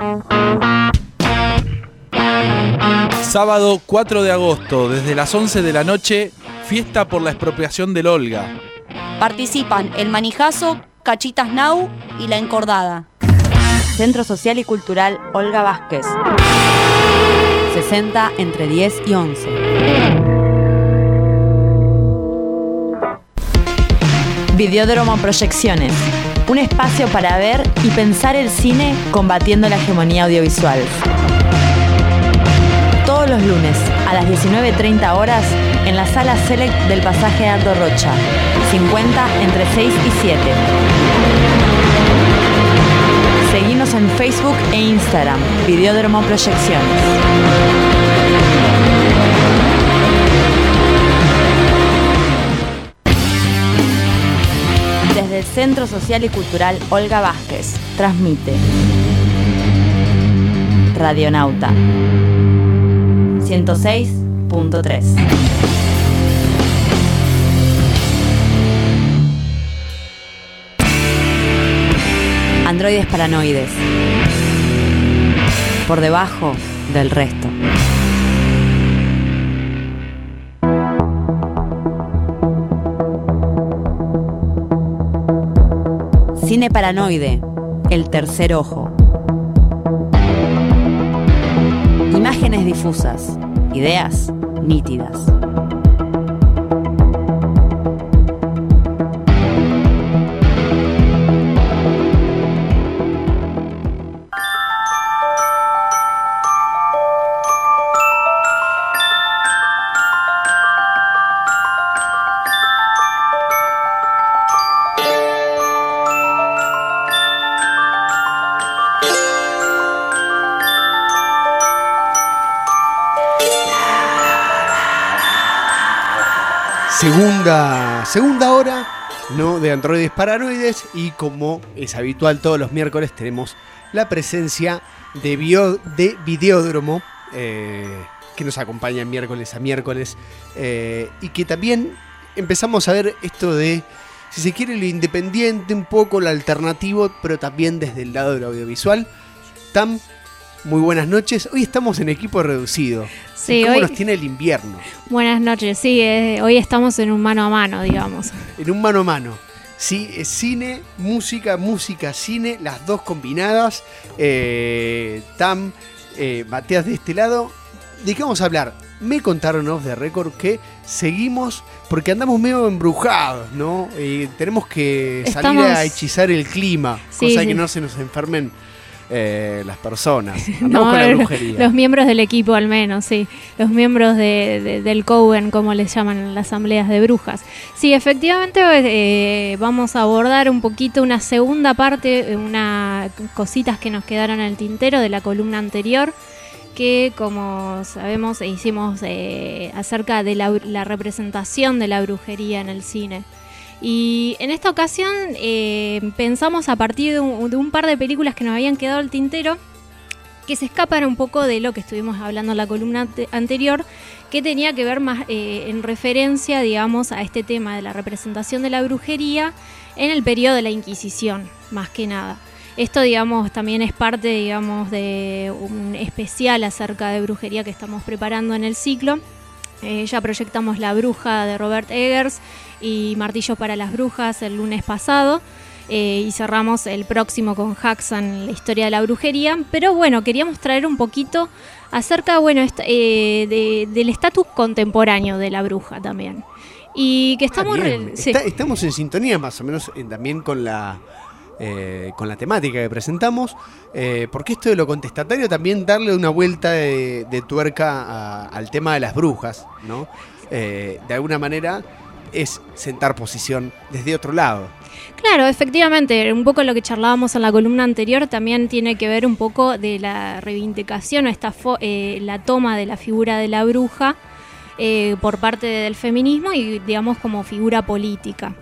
Sábado 4 de agosto, desde las 11 de la noche, fiesta por la expropiación del Olga. Participan El Manijazo, Cachitas Now y La Encordada. Centro Social y Cultural Olga Vázquez. 60 entre 10 y 11. Videódromo Proyecciones. Un espacio para ver y pensar el cine combatiendo la hegemonía audiovisual. Todos los lunes a las 19:30 horas en la sala Select del Pasaje Aldo Rocha, 50 entre 6 y 7. Seguinos en Facebook e Instagram, Videódromo Proyecciones. Desde el Centro Social y Cultural Olga Vázquez, transmite Radionauta 106.3. Androides paranoides. Por debajo del resto. Cine paranoide. El tercer ojo. Imágenes difusas, ideas nítidas. Segunda hora, ¿no?, de Androides Paranoides, y como es habitual todos los miércoles tenemos la presencia de Videódromo, que nos acompaña miércoles a miércoles, y que también empezamos a ver esto de, si se quiere, lo independiente, un poco lo alternativo, pero también desde el lado del audiovisual. Tam, muy buenas noches. Hoy estamos en equipo reducido. Sí, ¿Cómo hoy nos tiene el invierno? Buenas noches, sí, hoy estamos en un mano a mano, digamos. En un mano a mano. Sí, es cine, música, cine, las dos combinadas. Tam, Matías de este lado. ¿De qué vamos a hablar? Me contaron off the record que seguimos, porque andamos medio embrujados, ¿no? Tenemos que salir a hechizar el clima, sí, cosa sí, que no se nos enfermen las personas. No, con la brujería. Los miembros del equipo al menos, sí. Los miembros del Coven, como les llaman en las asambleas de brujas. Sí, efectivamente vamos a abordar un poquito una segunda parte, cositas que nos quedaron en el tintero de la columna anterior, que como sabemos hicimos acerca de la representación de la brujería en el cine. Y en esta ocasión pensamos a partir de un par de películas que nos habían quedado al tintero, que se escapan un poco de lo que estuvimos hablando en la columna anterior, que tenía que ver más en referencia, digamos, a este tema de la representación de la brujería en el periodo de la Inquisición, más que nada. Esto, digamos, también es parte, digamos, de un especial acerca de brujería que estamos preparando en el ciclo. Ya proyectamos La Bruja de Robert Eggers y Martillo para las Brujas el lunes pasado. Y cerramos el próximo con Haxan, la historia de la brujería. Pero bueno, queríamos traer un poquito acerca del estatus contemporáneo de la bruja también. Y que estamos... Estamos en sintonía más o menos también con la temática que presentamos, porque esto de lo contestatario también darle una vuelta de tuerca al tema de las brujas, ¿no? De alguna manera es sentar posición desde otro lado. Claro, efectivamente, un poco lo que charlábamos en la columna anterior también tiene que ver un poco de la reivindicación, la toma de la figura de la bruja por parte del feminismo y digamos como figura política.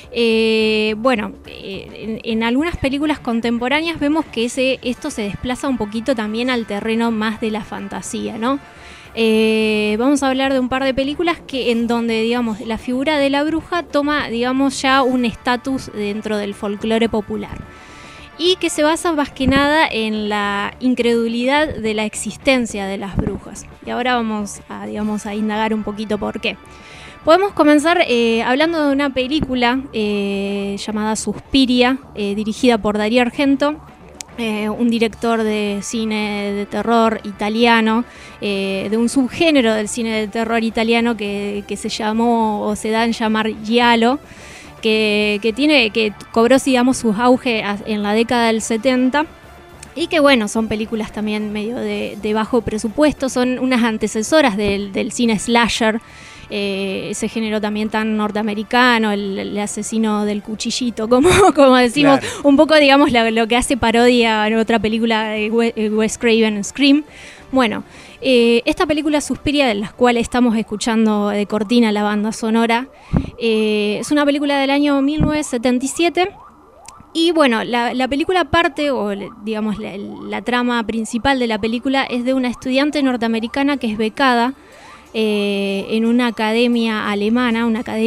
En algunas películas contemporáneas vemos que esto se desplaza un poquito también al terreno más de la fantasía, ¿no? Vamos a hablar de un par de películas en donde, digamos, la figura de la bruja toma, digamos, ya un estatus dentro del folclore popular y que se basa más que nada en la incredulidad de la existencia de las brujas. Y ahora vamos a indagar un poquito por qué. Podemos comenzar hablando de una película llamada Suspiria, dirigida por Dario Argento, un director de cine de terror italiano, de un subgénero del cine de terror italiano que se llamó o se da en llamar giallo, que cobró, digamos, su auge en la década del 70. Y que bueno, son películas también medio de bajo presupuesto, son unas antecesoras del cine slasher, ese género también tan norteamericano, el asesino del cuchillito, como decimos, claro. Un poco, digamos, lo que hace parodia en otra película de Wes Craven, Scream. Bueno, esta película Suspiria, de la cual estamos escuchando de cortina la banda sonora, es una película del año 1977. Y bueno, la película parte, o digamos la trama principal de la película es de una estudiante norteamericana que es becada en una academia alemana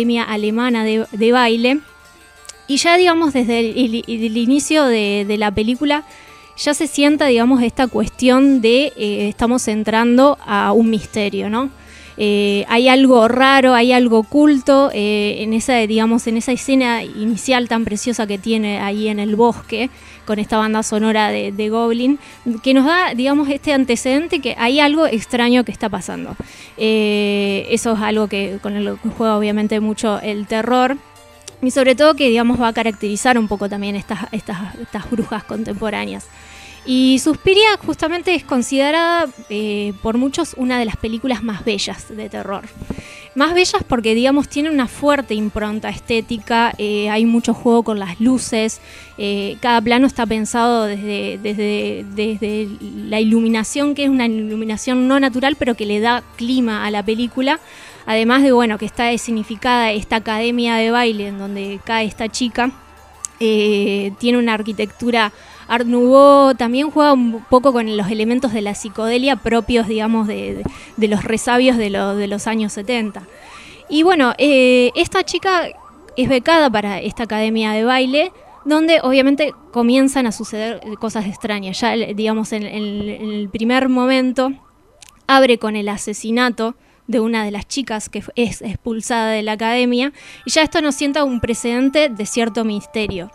de baile. Y ya, digamos, desde el inicio de la película ya se sienta, digamos, esta cuestión de estamos entrando a un misterio, ¿no? Hay algo raro, hay algo oculto en esa escena inicial tan preciosa que tiene ahí en el bosque, con esta banda sonora de Goblin, que nos da, digamos, este antecedente que hay algo extraño que está pasando. Eso es algo con lo que juega obviamente mucho el terror, y sobre todo que, digamos, va a caracterizar un poco también estas brujas contemporáneas. Y Suspiria justamente es considerada por muchos una de las películas más bellas de terror. Más bellas porque, digamos, tiene una fuerte impronta estética, hay mucho juego con las luces, cada plano está pensado desde la iluminación, que es una iluminación no natural, pero que le da clima a la película. Además de, bueno, que está significada esta academia de baile en donde cae esta chica, tiene una arquitectura Art Nouveau, también juega un poco con los elementos de la psicodelia propios, digamos, de los resabios de los años 70. Y bueno, esta chica es becada para esta academia de baile, donde obviamente comienzan a suceder cosas extrañas. Ya, digamos, en el primer momento abre con el asesinato de una de las chicas que es expulsada de la academia, y ya esto nos sienta un precedente de cierto misterio.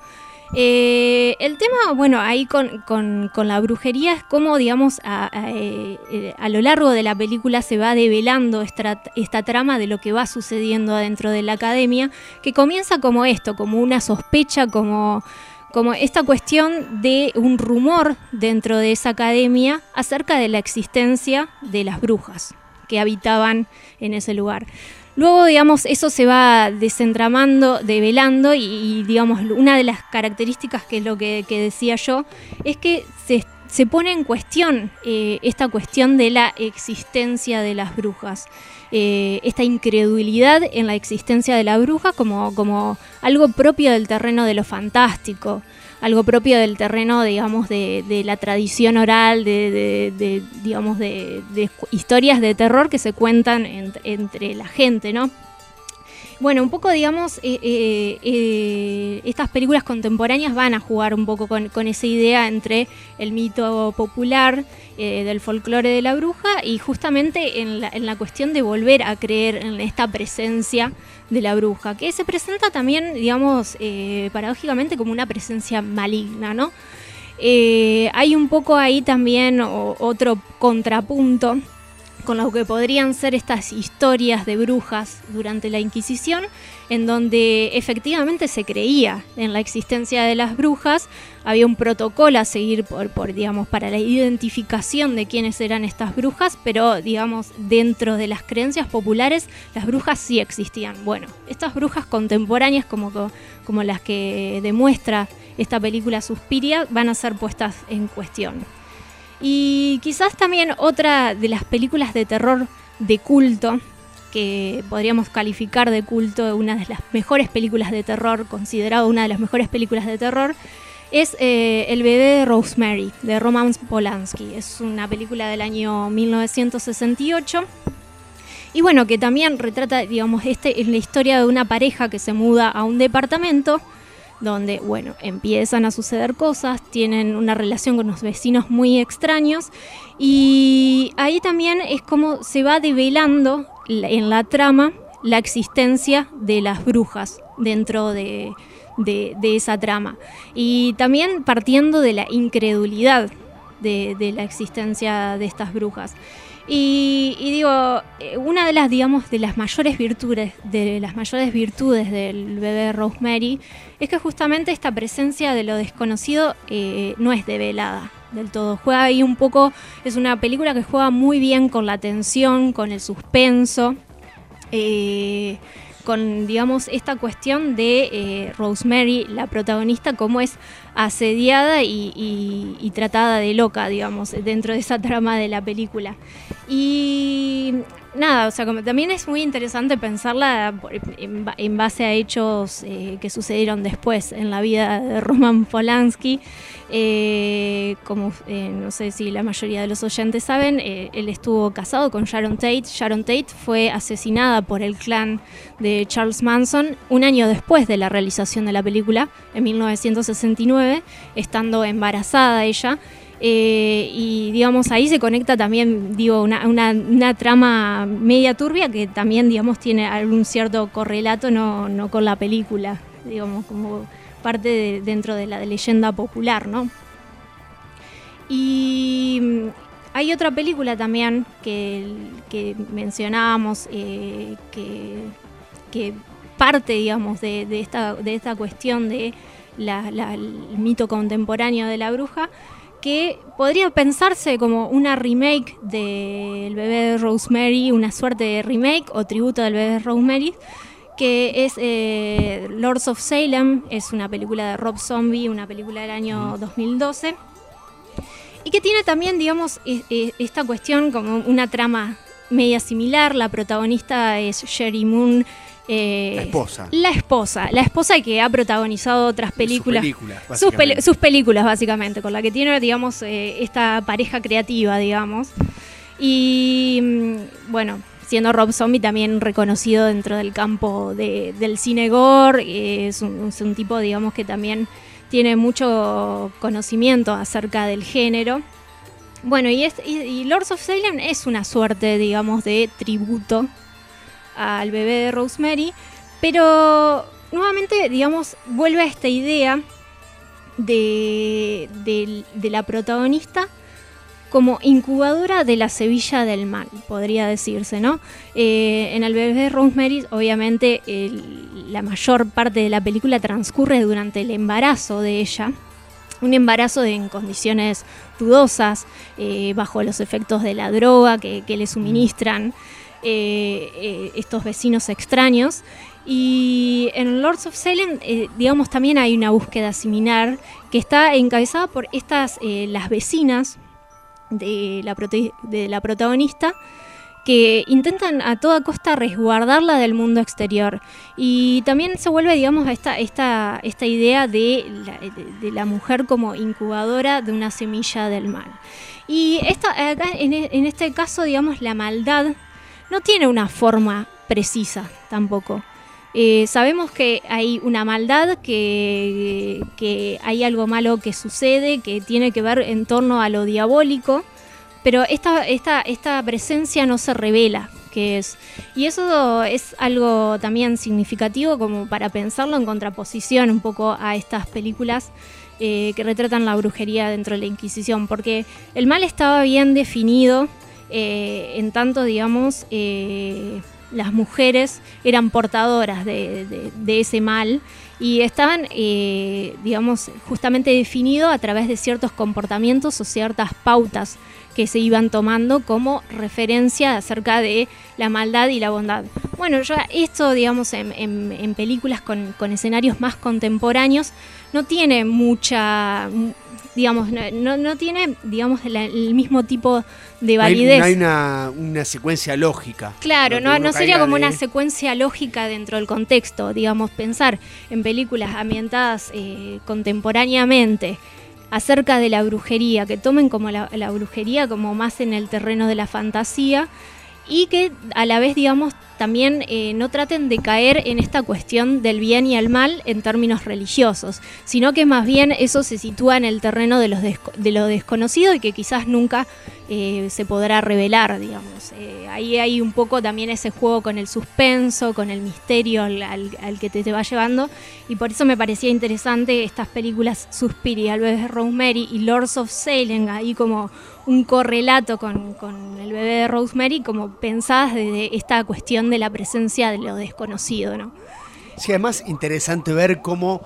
El tema, bueno, ahí con la brujería es como, digamos, a lo largo de la película se va develando esta trama de lo que va sucediendo adentro de la academia, que comienza como esto, como una sospecha, como esta cuestión de un rumor dentro de esa academia acerca de la existencia de las brujas que habitaban en ese lugar. Luego, digamos, eso se va desentramando, develando y digamos, una de las características, que es lo que decía yo, es que se pone en cuestión esta cuestión de la existencia de las brujas. Esta incredulidad en la existencia de la bruja como algo propio del terreno de lo fantástico, algo propio del terreno, digamos, de la tradición oral, digamos, de historias de terror que se cuentan entre la gente, ¿no? Bueno, un poco, digamos, estas películas contemporáneas van a jugar un poco con esa idea entre el mito popular del folclore de la bruja y justamente en la cuestión de volver a creer en esta presencia de la bruja, que se presenta también, digamos, paradójicamente como una presencia maligna, ¿no? Hay un poco ahí también otro contrapunto con lo que podrían ser estas historias de brujas durante la Inquisición, en donde efectivamente se creía en la existencia de las brujas, había un protocolo a seguir digamos, para la identificación de quiénes eran estas brujas, pero digamos, dentro de las creencias populares, las brujas sí existían. Bueno, estas brujas contemporáneas como las que demuestra esta película Suspiria van a ser puestas en cuestión. Y quizás también otra de las películas de terror de culto, que podríamos calificar de culto, una de las mejores películas de terror, considerado una de las mejores películas de terror, es El bebé de Rosemary, de Roman Polanski. Es una película del año 1968. Y bueno, que también retrata, digamos, la historia de una pareja que se muda a un departamento donde, bueno, empiezan a suceder cosas, tienen una relación con unos vecinos muy extraños y ahí también es como se va develando en la trama la existencia de las brujas dentro de esa trama y también partiendo de la incredulidad de la existencia de estas brujas. Y digo, una de las, digamos, de las mayores virtudes del bebé Rosemary es que justamente esta presencia de lo desconocido no es develada del todo. Juega ahí un poco, es una película que juega muy bien con la tensión, con el suspenso, con, digamos, esta cuestión de Rosemary, la protagonista, cómo es asediada y tratada de loca, digamos, dentro de esa trama de la película. Y nada, o sea, como también es muy interesante pensarla en base a hechos que sucedieron después en la vida de Roman Polanski. Como no sé si la mayoría de los oyentes saben, él estuvo casado con Sharon Tate. Sharon Tate fue asesinada por el clan de Charles Manson un año después de la realización de la película, en 1969, estando embarazada ella. Y digamos, ahí se conecta también, digo, una trama media turbia que también, digamos, tiene algún cierto correlato, no con la película, digamos, como parte dentro de la leyenda popular, ¿no? Y hay otra película también que mencionábamos, que parte, digamos, de esta cuestión de el mito contemporáneo de la bruja, que podría pensarse como una remake del bebé de Rosemary, una suerte de remake o tributo del bebé de Rosemary, que es Lords of Salem, es una película de Rob Zombie, una película del año 2012, y que tiene también, digamos, esta cuestión como una trama media similar. La protagonista es Sherry Moon, la esposa que ha protagonizado otras películas, sus películas básicamente, con la que tiene, digamos, esta pareja creativa, digamos. Y bueno, siendo Rob Zombie también reconocido dentro del campo del cine gore, es un tipo, digamos, que también tiene mucho conocimiento acerca del género. Bueno, y Lords of Salem es una suerte, digamos, de tributo al bebé de Rosemary, pero nuevamente, digamos, vuelve a esta idea de la protagonista como incubadora de la semilla del mal, podría decirse, ¿no? En el bebé de Rosemary, obviamente, la mayor parte de la película transcurre durante el embarazo de ella, un embarazo en condiciones dudosas, bajo los efectos de la droga que le suministran estos vecinos extraños. Y en Lords of Salem, digamos, también hay una búsqueda similar que está encabezada por las vecinas de la protagonista, que intentan a toda costa resguardarla del mundo exterior. Y también se vuelve, digamos, a esta idea de la mujer como incubadora de una semilla del mal. Y acá, en este caso, digamos, la maldad no tiene una forma precisa tampoco. Sabemos que hay una maldad, que hay algo malo que sucede, que tiene que ver en torno a lo diabólico, pero esta presencia no se revela qué es. Y eso es algo también significativo como para pensarlo en contraposición un poco a estas películas que retratan la brujería dentro de la Inquisición, porque el mal estaba bien definido, en tanto, digamos, las mujeres eran portadoras de ese mal y estaban, digamos, justamente definido a través de ciertos comportamientos o ciertas pautas que se iban tomando como referencia acerca de la maldad y la bondad. Bueno, ya esto, digamos, en películas con escenarios más contemporáneos no tiene mucha, digamos, no tiene, digamos, el mismo tipo de validez. No hay una secuencia lógica. Claro, no sería como una secuencia lógica dentro del contexto. Digamos, pensar en películas ambientadas contemporáneamente acerca de la brujería, que tomen como la brujería como más en el terreno de la fantasía y que a la vez, digamos, también no traten de caer en esta cuestión del bien y el mal en términos religiosos, sino que más bien eso se sitúa en el terreno de lo desconocido y que quizás nunca se podrá revelar, digamos. Ahí hay un poco también ese juego con el suspenso, con el misterio al que te va llevando, y por eso me parecía interesante estas películas Suspiria, El bebé de Rosemary y Lords of Salem, ahí como un correlato con El bebé de Rosemary, como pensadas desde esta cuestión de la presencia de lo desconocido, ¿no? Sí, además interesante ver cómo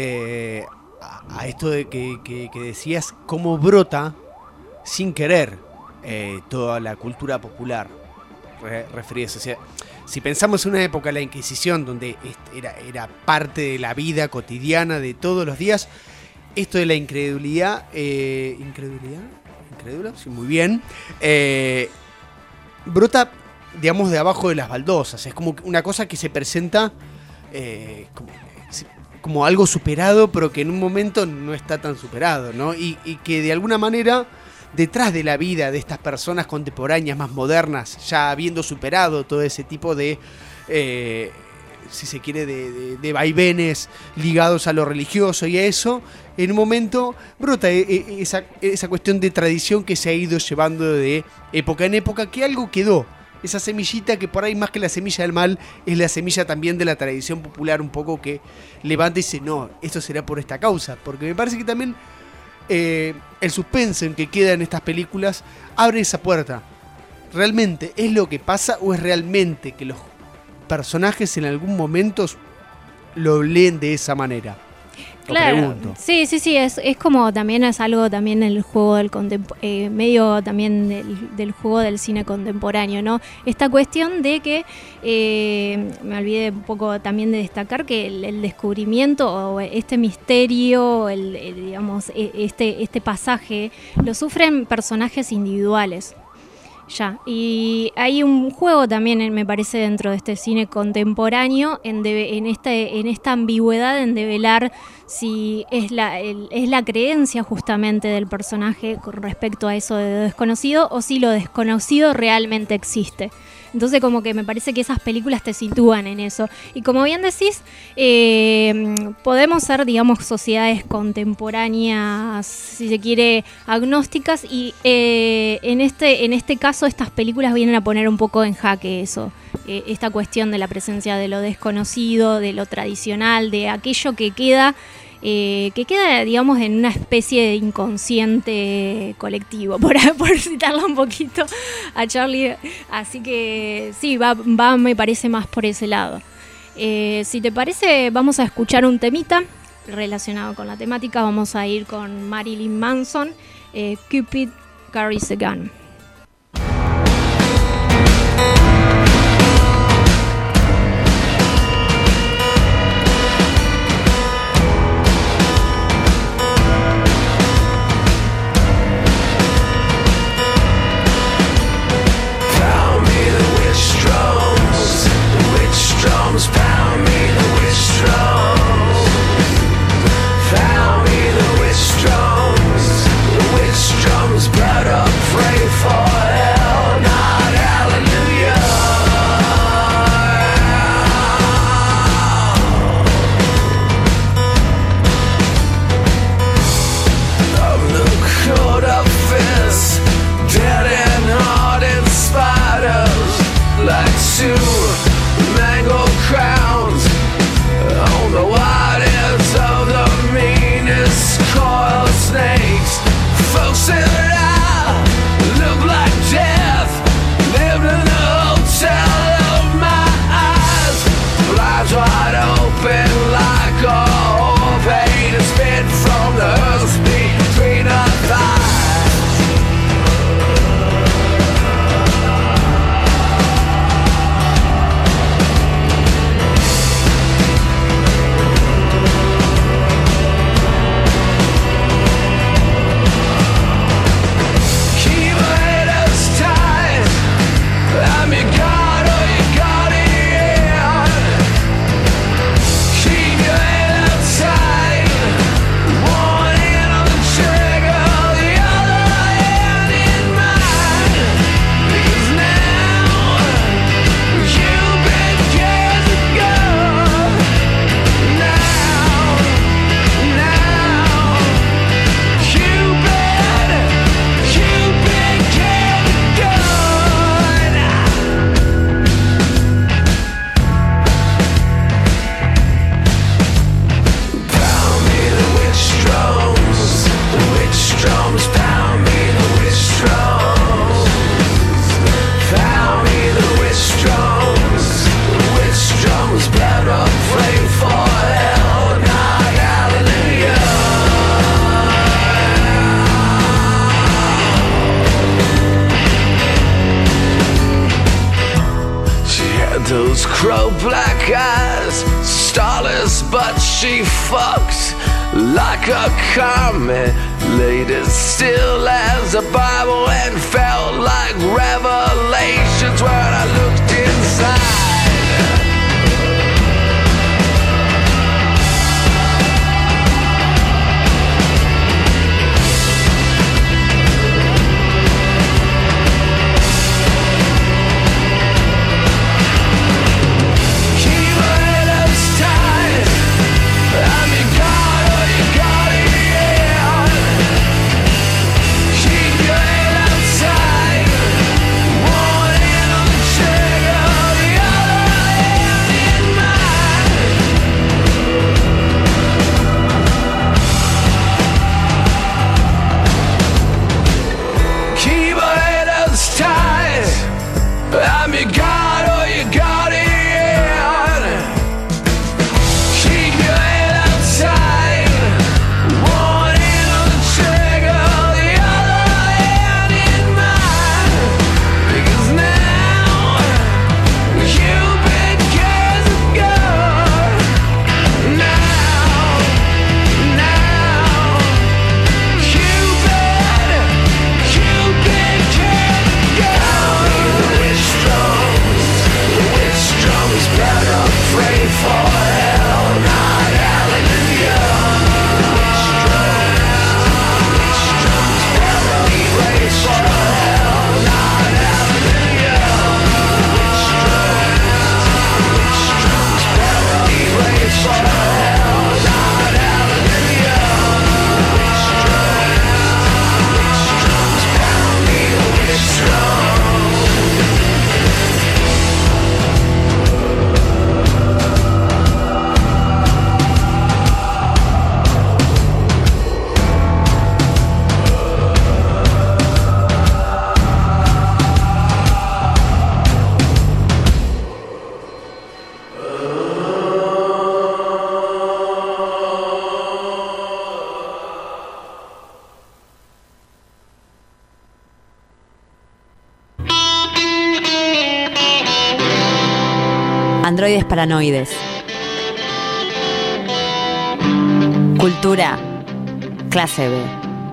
a esto de que decías, cómo brota sin querer toda la cultura popular referida. O sea, si pensamos en una época, la Inquisición, donde era parte de la vida cotidiana de todos los días, esto de la incredulidad, incrédula, sí, muy bien, brota, digamos, de abajo de las baldosas. Es como una cosa que se presenta como algo superado, pero que en un momento no está tan superado, ¿no? Y que de alguna manera, detrás de la vida de estas personas contemporáneas más modernas, ya habiendo superado todo ese tipo de, si se quiere, de vaivenes ligados a lo religioso y a eso, en un momento brota esa cuestión de tradición que se ha ido llevando de época en época, que algo quedó. Esa semillita que por ahí, más que la semilla del mal, es la semilla también de la tradición popular, un poco que levanta y dice, no, esto será por esta causa. Porque me parece que también el suspense en que queda en estas películas abre esa puerta. ¿Realmente es lo que pasa o es realmente que los personajes en algún momento lo leen de esa manera? Claro, sí, es como también es algo también el juego del medio también del juego del cine contemporáneo, ¿no? Esta cuestión de que me olvidé un poco también de destacar que el descubrimiento o este misterio, digamos, este pasaje lo sufren personajes individuales. Ya, y hay un juego también, me parece, dentro de este cine contemporáneo en esta ambigüedad en develar si es la creencia justamente del personaje con respecto a eso de lo desconocido o si lo desconocido realmente existe. Entonces como que me parece que esas películas te sitúan en eso. Y como bien decís, podemos ser, digamos, sociedades contemporáneas, si se quiere, agnósticas, y en este caso estas películas vienen a poner un poco en jaque eso. Esta cuestión de la presencia de lo desconocido, de lo tradicional, de aquello que queda, digamos, en una especie de inconsciente colectivo, por citarla un poquito a Charlie. Así que sí, va me parece más por ese lado. Si te parece, vamos a escuchar un temita relacionado con la temática. Vamos a ir con Marilyn Manson, Cupid Carries a Gun. Found me the witch drums. Found me the witch drums. The witch drums, blood up, pray for hell, not hallelujah. crow black eyes, starless, but she fucks like a comet. Laid as still as a Bible and felt like revelations when I looked inside. I'm your God or you got it. Keep your head outside, one hand on the trigger, the other hand in mine. Because now you've been years ago. Now you've been years ago. The witch drums better pray for hell, not hallelujah. The witch drums better pray for hell, not hallelujah. The witch drums better pray for hell, not hallelujah. The witch drums better be the witch drums. Androides paranoides. Cultura, clase B.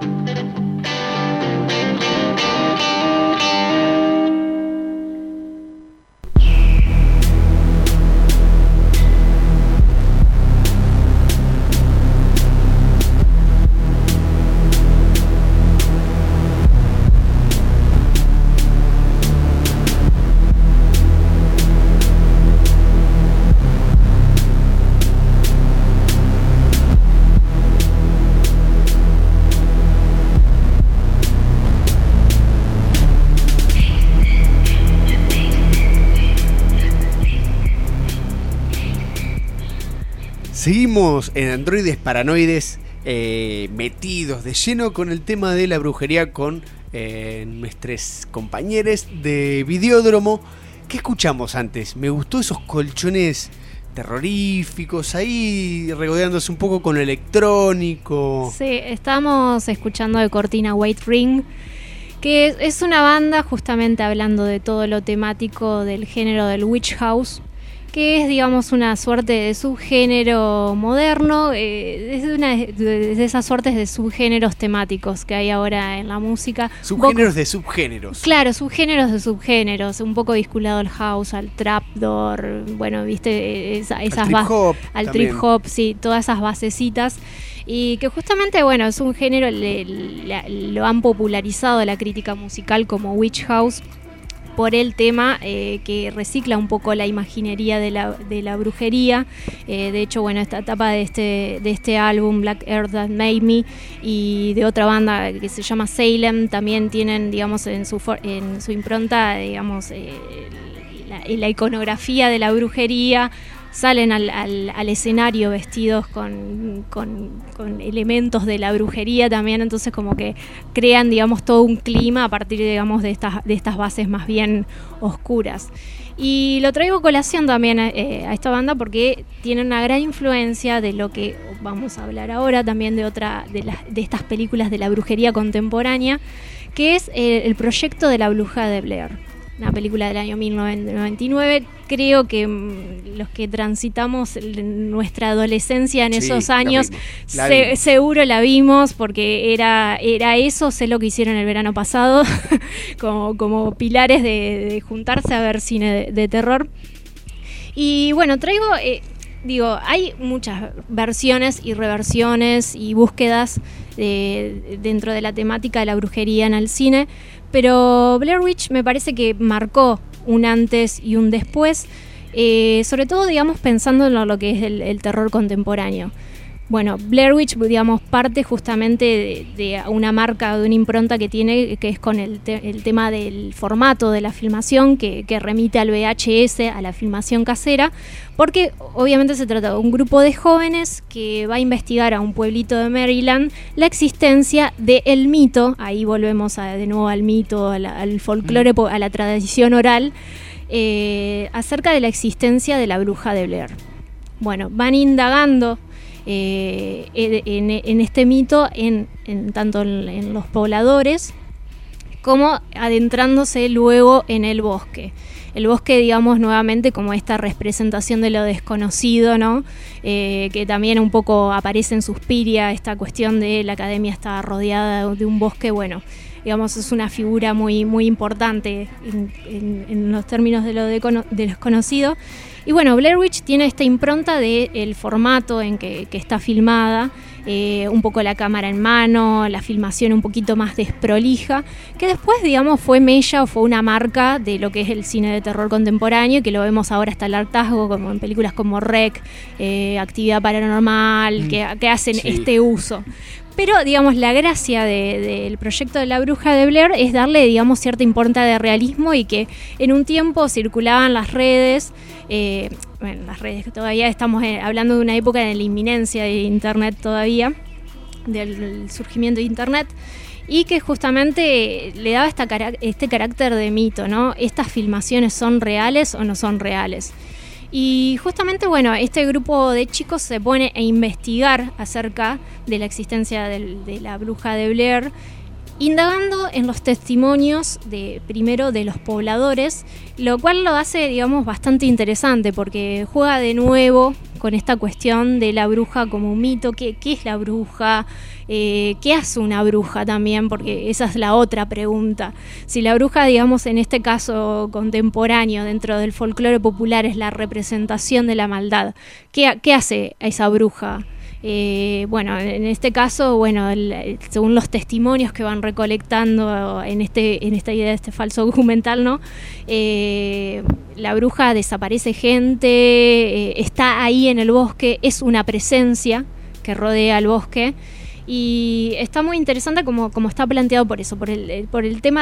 Seguimos en Androides Paranoides, metidos de lleno con el tema de la brujería con nuestros compañeros de Videódromo. ¿Qué escuchamos antes? Me gustó esos colchones terroríficos ahí regodeándose un poco con lo electrónico. Sí, estamos escuchando de cortina White Ring, que es una banda justamente hablando de todo lo temático del género del Witch House, que es, digamos, una suerte de subgénero moderno, es una de esas suertes de subgéneros temáticos que hay ahora en la música. Subgéneros de subgéneros. Claro, subgéneros de subgéneros, un poco vinculado al house, al trapdoor, bueno, viste, esas trip-hop al también. trip hop, sí, todas esas basecitas. Y que justamente, bueno, es un género, lo han popularizado la crítica musical como Witch House, por el tema que recicla un poco la imaginería de la brujería. De hecho, bueno, esta etapa de este álbum, Black Earth That Made Me, y de otra banda que se llama Salem, también tienen, digamos, en su impronta, digamos, la iconografía de la brujería. Salen al escenario vestidos con elementos de la brujería también, entonces como que crean, digamos, todo un clima a partir, digamos, de estas bases más bien oscuras. Y lo traigo a colación también a esta banda porque tiene una gran influencia de lo que vamos a hablar ahora, también de estas películas de la brujería contemporánea, que es el proyecto de la bruja de Blair. una película del año 1999. Creo que los que transitamos nuestra adolescencia en esos años seguro la vimos, porque era eso. Sé lo que hicieron el verano pasado como pilares de juntarse a ver cine de terror. Y bueno, traigo... hay muchas versiones y reversiones y búsquedas dentro de la temática de la brujería en el cine, pero Blair Witch me parece que marcó un antes y un después, sobre todo, digamos, pensando en lo que es el terror contemporáneo. Bueno, Blair Witch, digamos, parte justamente de una marca, de una impronta que tiene, que es con el tema del formato de la filmación, que remite al VHS, a la filmación casera, porque obviamente se trata de un grupo de jóvenes que va a investigar a un pueblito de Maryland la existencia del mito. Ahí volvemos de nuevo al mito, al folclore, a la tradición oral, acerca de la existencia de la bruja de Blair. Bueno, van indagando en este mito, tanto en los pobladores como adentrándose luego en el bosque. El bosque, digamos, nuevamente como esta representación de lo desconocido, ¿no? Que también un poco aparece en Suspiria, esta cuestión de la academia está rodeada de un bosque. Bueno, digamos, es una figura muy, muy importante en los términos de lo desconocido. Y bueno, Blair Witch tiene esta impronta del formato en que está filmada, un poco la cámara en mano, la filmación un poquito más desprolija, que después, digamos, fue mella o fue una marca de lo que es el cine de terror contemporáneo, que lo vemos ahora hasta el hartazgo, como en películas como REC, Actividad Paranormal, que hacen este uso. Pero, digamos, la gracia del proyecto de la bruja de Blair es darle, digamos, cierta impronta de realismo, y que en un tiempo circulaban las redes, las redes que todavía estamos hablando de una época de la inminencia de Internet todavía, del surgimiento de Internet, y que justamente le daba este carácter de mito, ¿no? ¿Estas filmaciones son reales o no son reales? Y justamente, bueno, este grupo de chicos se pone a investigar acerca de la existencia de la bruja de Blair, indagando en los testimonios primero de los pobladores, lo cual lo hace, digamos, bastante interesante, porque juega de nuevo con esta cuestión de la bruja como un mito. ¿Qué es la bruja? ¿Qué hace una bruja también? Porque esa es la otra pregunta. Si la bruja, digamos, en este caso contemporáneo, dentro del folclore popular, es la representación de la maldad, ¿qué hace a esa bruja? Bueno, en este caso, bueno, según los testimonios que van recolectando en esta idea de este falso documental, ¿no? La bruja desaparece gente, está ahí en el bosque, es una presencia que rodea el bosque, y está muy interesante como está planteado por eso, por el tema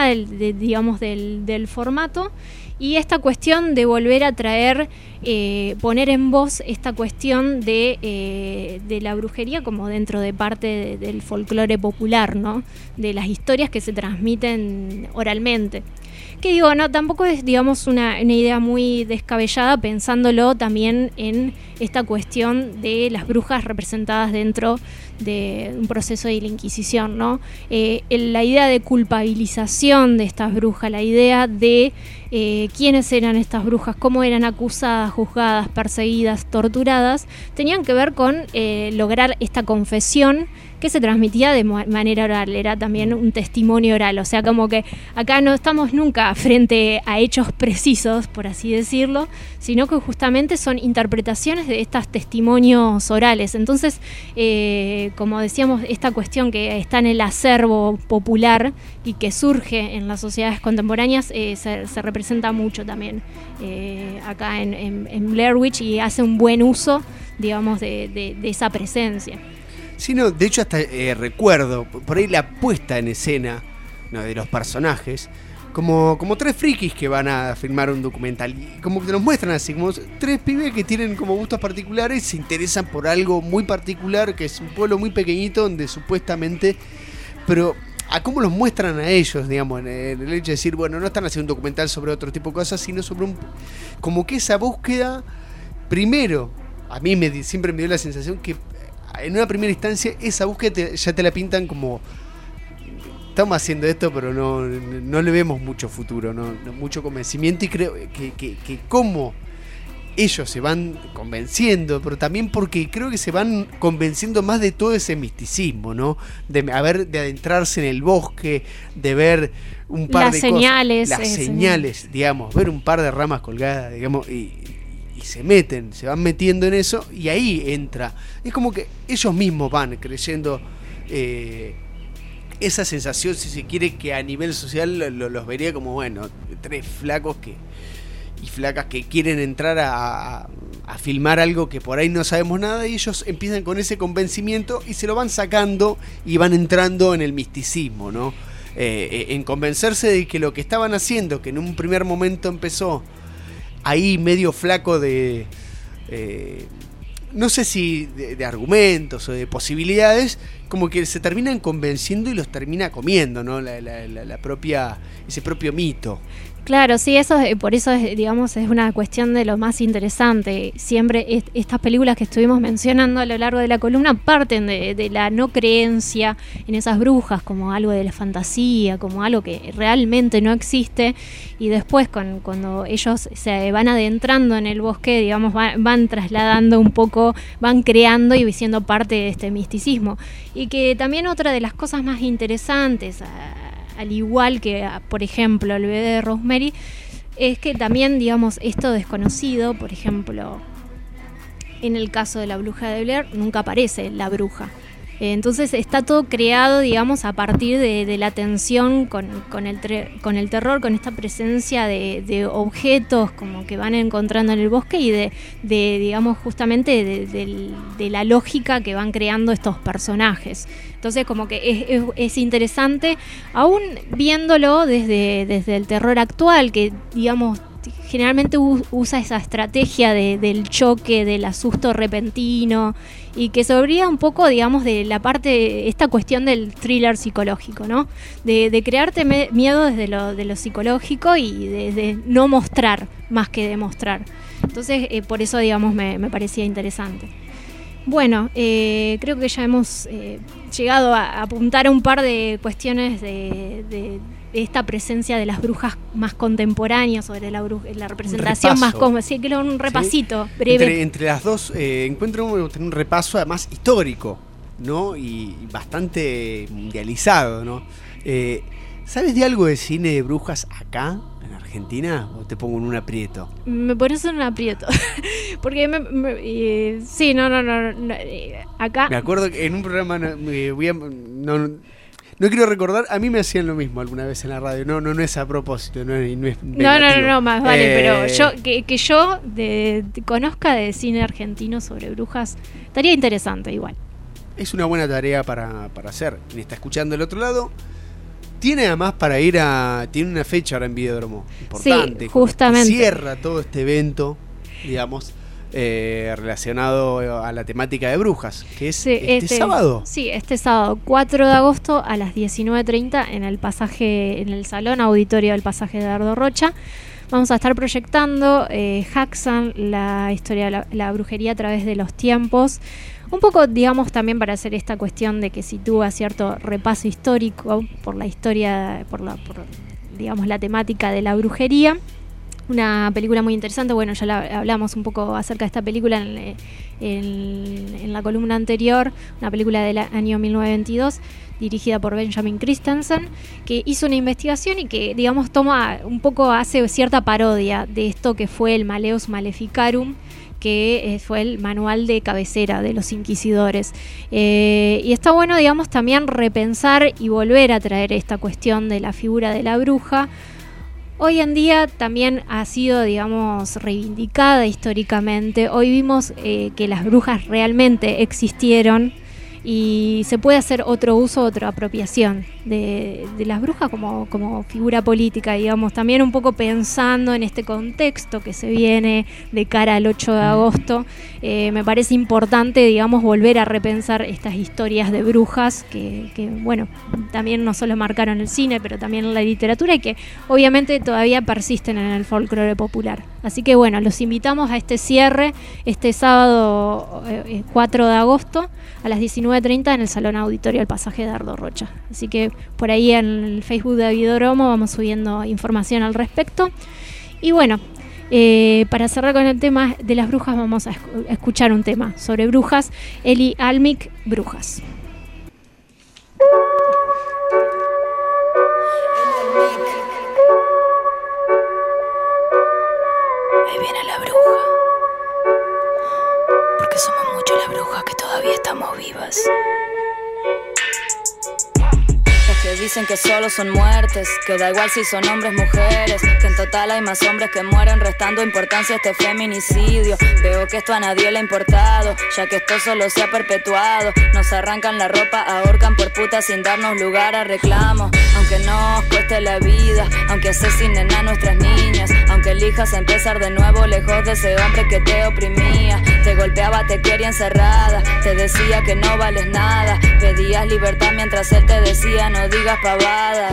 del formato, y esta cuestión de volver a traer, poner en voz esta cuestión de la brujería como dentro de parte del folclore popular, ¿no? De las historias que se transmiten oralmente. Que digo, no, tampoco es, digamos, una idea muy descabellada, pensándolo también en esta cuestión de las brujas representadas dentro de un proceso de la Inquisición, ¿no? La idea de culpabilización de estas brujas, la idea de quiénes eran estas brujas, cómo eran acusadas, juzgadas, perseguidas, torturadas, tenían que ver con lograr esta confesión que se transmitía de manera oral. Era también un testimonio oral, o sea, como que acá no estamos nunca frente a hechos precisos, por así decirlo, sino que justamente son interpretaciones de estos testimonios orales. Entonces, como decíamos, esta cuestión que está en el acervo popular y que surge en las sociedades contemporáneas, se representa mucho también acá en Blair Witch, y hace un buen uso, digamos, de esa presencia. Sí, no, de hecho hasta recuerdo por ahí la puesta en escena, ¿no?, de los personajes, como tres frikis que van a filmar un documental, y como que nos muestran así, como tres pibes que tienen como gustos particulares, se interesan por algo muy particular, que es un pueblo muy pequeñito donde supuestamente, pero a cómo los muestran a ellos, digamos, en el hecho de decir, bueno, no están haciendo un documental sobre otro tipo de cosas, sino sobre como que esa búsqueda, primero, a mí siempre me dio la sensación que en una primera instancia esa búsqueda ya te la pintan como estamos haciendo esto, pero no le vemos mucho futuro, no mucho convencimiento, y creo que como ellos se van convenciendo, pero también porque creo que se van convenciendo más de todo ese misticismo, ¿no? De adentrarse en el bosque, de ver un par de señales, cosas, las señales, digamos, ver un par de ramas colgadas, digamos, y se van metiendo en eso, y ahí entra. Es como que ellos mismos van creyendo esa sensación, si se quiere, que a nivel social los vería como, bueno, tres flacos y flacas que quieren entrar a filmar algo que por ahí no sabemos nada, y ellos empiezan con ese convencimiento y se lo van sacando y van entrando en el misticismo, ¿no? En convencerse de que lo que estaban haciendo, que en un primer momento empezó ahí medio flaco de no sé si de argumentos o de posibilidades, como que se terminan convenciendo y los termina comiendo, ¿no? Ese propio mito. Claro, sí, por eso digamos, es una cuestión de lo más interesante. Siempre estas películas que estuvimos mencionando a lo largo de la columna parten de la no creencia en esas brujas como algo de la fantasía, como algo que realmente no existe, y después cuando ellos se van adentrando en el bosque, digamos, van trasladando un poco, van creando y siendo parte de este misticismo. Y que también otra de las cosas más interesantes, al igual que, por ejemplo, el bebé de Rosemary, es que también, digamos, esto desconocido, por ejemplo, en el caso de la bruja de Blair, nunca aparece la bruja. Entonces está todo creado, digamos, a partir de la tensión con el terror, con esta presencia de objetos como que van encontrando en el bosque, y de digamos, justamente de la lógica que van creando estos personajes. Entonces como que es interesante, aún viéndolo desde el terror actual, que, digamos, generalmente usa esa estrategia del choque, del asusto repentino, y que se olvida un poco, digamos, de la parte, esta cuestión del thriller psicológico, ¿no? De crearte miedo desde lo psicológico y de no mostrar más que demostrar. Entonces, por eso, digamos, me parecía interesante. Bueno, creo que ya hemos llegado a apuntar a un par de cuestiones de esta presencia de las brujas más contemporáneas, sobre la representación más cómoda. Sí, que un repasito breve. Entre las dos encuentro un repaso además histórico, ¿no? Y bastante mundializado, ¿no? ¿Sabes de algo de cine de brujas acá, en Argentina? ¿O te pongo en un aprieto? Me pones en un aprieto. Porque sí, no. Acá. Me acuerdo que en un programa no quiero recordar, a mí me hacían lo mismo alguna vez en la radio. No es a propósito, no es negativo. No, más vale, pero yo conozca de cine argentino sobre brujas, estaría interesante igual. Es una buena tarea para hacer. Quien está escuchando del otro lado tiene además para ir tiene una fecha ahora en Videodromo importante, sí, justamente, que cierra todo este evento, digamos, relacionado a la temática de brujas, que es este sábado. Sí, este sábado 4 de agosto a las 19:30 en el Salón Auditorio del Pasaje de Dardo Rocha. Vamos a estar proyectando Haxan, la historia de la brujería a través de los tiempos. Un poco, digamos, también para hacer esta cuestión de que sitúa cierto repaso histórico por la historia, por digamos, la temática de la brujería. Una película muy interesante. Bueno, ya hablamos un poco acerca de esta película en la columna anterior. Una película del año 1922, dirigida por Benjamin Christensen, que hizo una investigación y que, digamos, hace cierta parodia de esto que fue el Malleus Maleficarum, que fue el manual de cabecera de los inquisidores. Y está bueno, digamos, también repensar y volver a traer esta cuestión de la figura de la bruja. Hoy en día también ha sido, digamos, reivindicada históricamente. Hoy vimos que las brujas realmente existieron y se puede hacer otro uso, otra apropiación de las brujas como figura política, digamos, también un poco pensando en este contexto que se viene de cara al 8 de agosto. Me parece importante, digamos, volver a repensar estas historias de brujas que bueno, también no solo marcaron el cine, pero también la literatura, y que obviamente todavía persisten en el folclore popular. Así que bueno, los invitamos a este cierre este sábado 4 de agosto a las 19:30 en el Salón Auditorio del Pasaje de Ardo Rocha. Así que por ahí en el Facebook de Avidoromo vamos subiendo información al respecto. Y bueno, para cerrar con el tema de las brujas, vamos a escuchar un tema sobre brujas. Eli Almic, Brujas. Ahí viene la bruja, porque somos muchas las brujas que todavía estamos vivas. Que dicen que solo son muertes, que da igual si son hombres, mujeres, que en total hay más hombres que mueren, restando importancia a este feminicidio. Veo que esto a nadie le ha importado, ya que esto solo se ha perpetuado. Nos arrancan la ropa, ahorcan por puta sin darnos lugar a reclamo. Aunque nos cueste la vida, aunque asesinen a nuestras niñas, aunque elijas empezar de nuevo lejos de ese hombre que te oprimía. Te golpeaba, te quería encerrada, te decía que no vales nada, pedías libertad mientras él te decía no digas pavadas.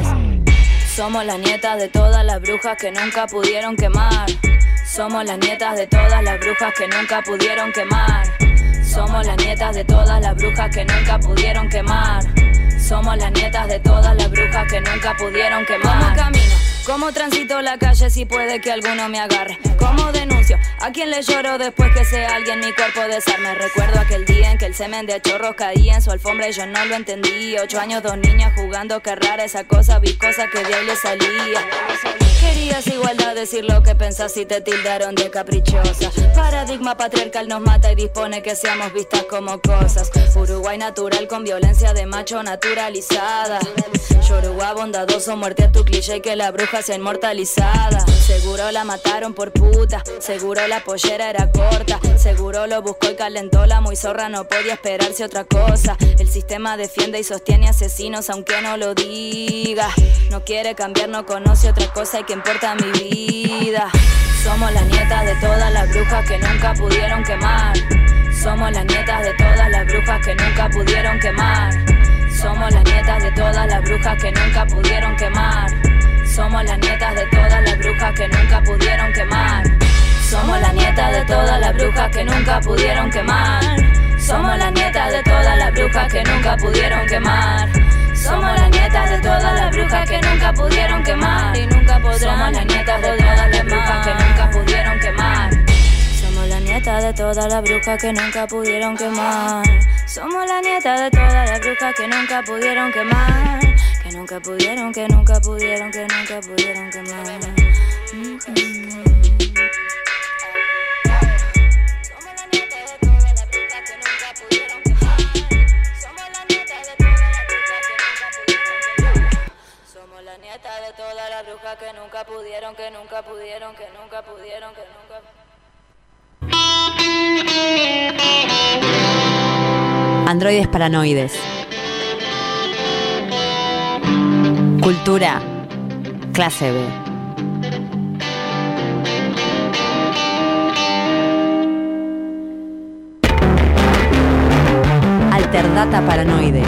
Somos las nietas de todas las brujas que nunca pudieron quemar. Somos las nietas de todas las brujas que nunca pudieron quemar. Somos las nietas de todas las brujas que nunca pudieron quemar. Somos las nietas de todas las brujas que nunca pudieron quemar. ¿Cómo camino? ¿Cómo transito la calle si puede que alguno me agarre? ¿Cómo denuncio? ¿A quién le lloro después que sea alguien mi cuerpo desarme? Recuerdo aquel día en que el semen de chorros caía en su alfombra y yo no lo entendí. 8 años, 2 niñas jugando, qué rara esa cosa viscosa que de ahí le salía. Querías igualdad, decir lo que pensás y te tildaron de caprichosa. Paradigma patriarcal nos mata y dispone que seamos vistas como cosas. Uruguay natural con violencia de macho naturalizada. Yoruba bondadoso, muerte a tu cliché y que la bruja sea inmortalizada. Seguro la mataron por puta, seguro la pollera era corta, seguro lo buscó y calentó la muy zorra, no podía esperarse otra cosa. El sistema defiende y sostiene asesinos aunque no lo diga. No quiere cambiar, no conoce otra cosa y que importa mi vida. Somos las nietas de todas las brujas que nunca pudieron quemar. Somos las nietas de todas las brujas que nunca pudieron quemar. Somos las nietas de todas las brujas que nunca pudieron quemar. Somos las nietas de todas las brujas que nunca pudieron quemar. Somos las nietas de todas las brujas que nunca pudieron quemar. Somos las nietas de todas las brujas que nunca pudieron quemar. Somos las nietas de todas las brujas que nunca pudieron quemar y nunca podrán. Somos las nietas de todas las brujas que nunca pudieron quemar. Somos las nietas de todas las brujas que nunca pudieron quemar. Somos las nietas de todas las brujas que nunca pudieron quemar. Que nunca pudieron, que nunca pudieron, que nunca pudieron quemar. Somos las nietas de todas las brujas que nunca pudieron, que nunca pudieron, que nunca pudieron, que nunca. Androides paranoides. Cultura, clase B. Alterdata paranoide.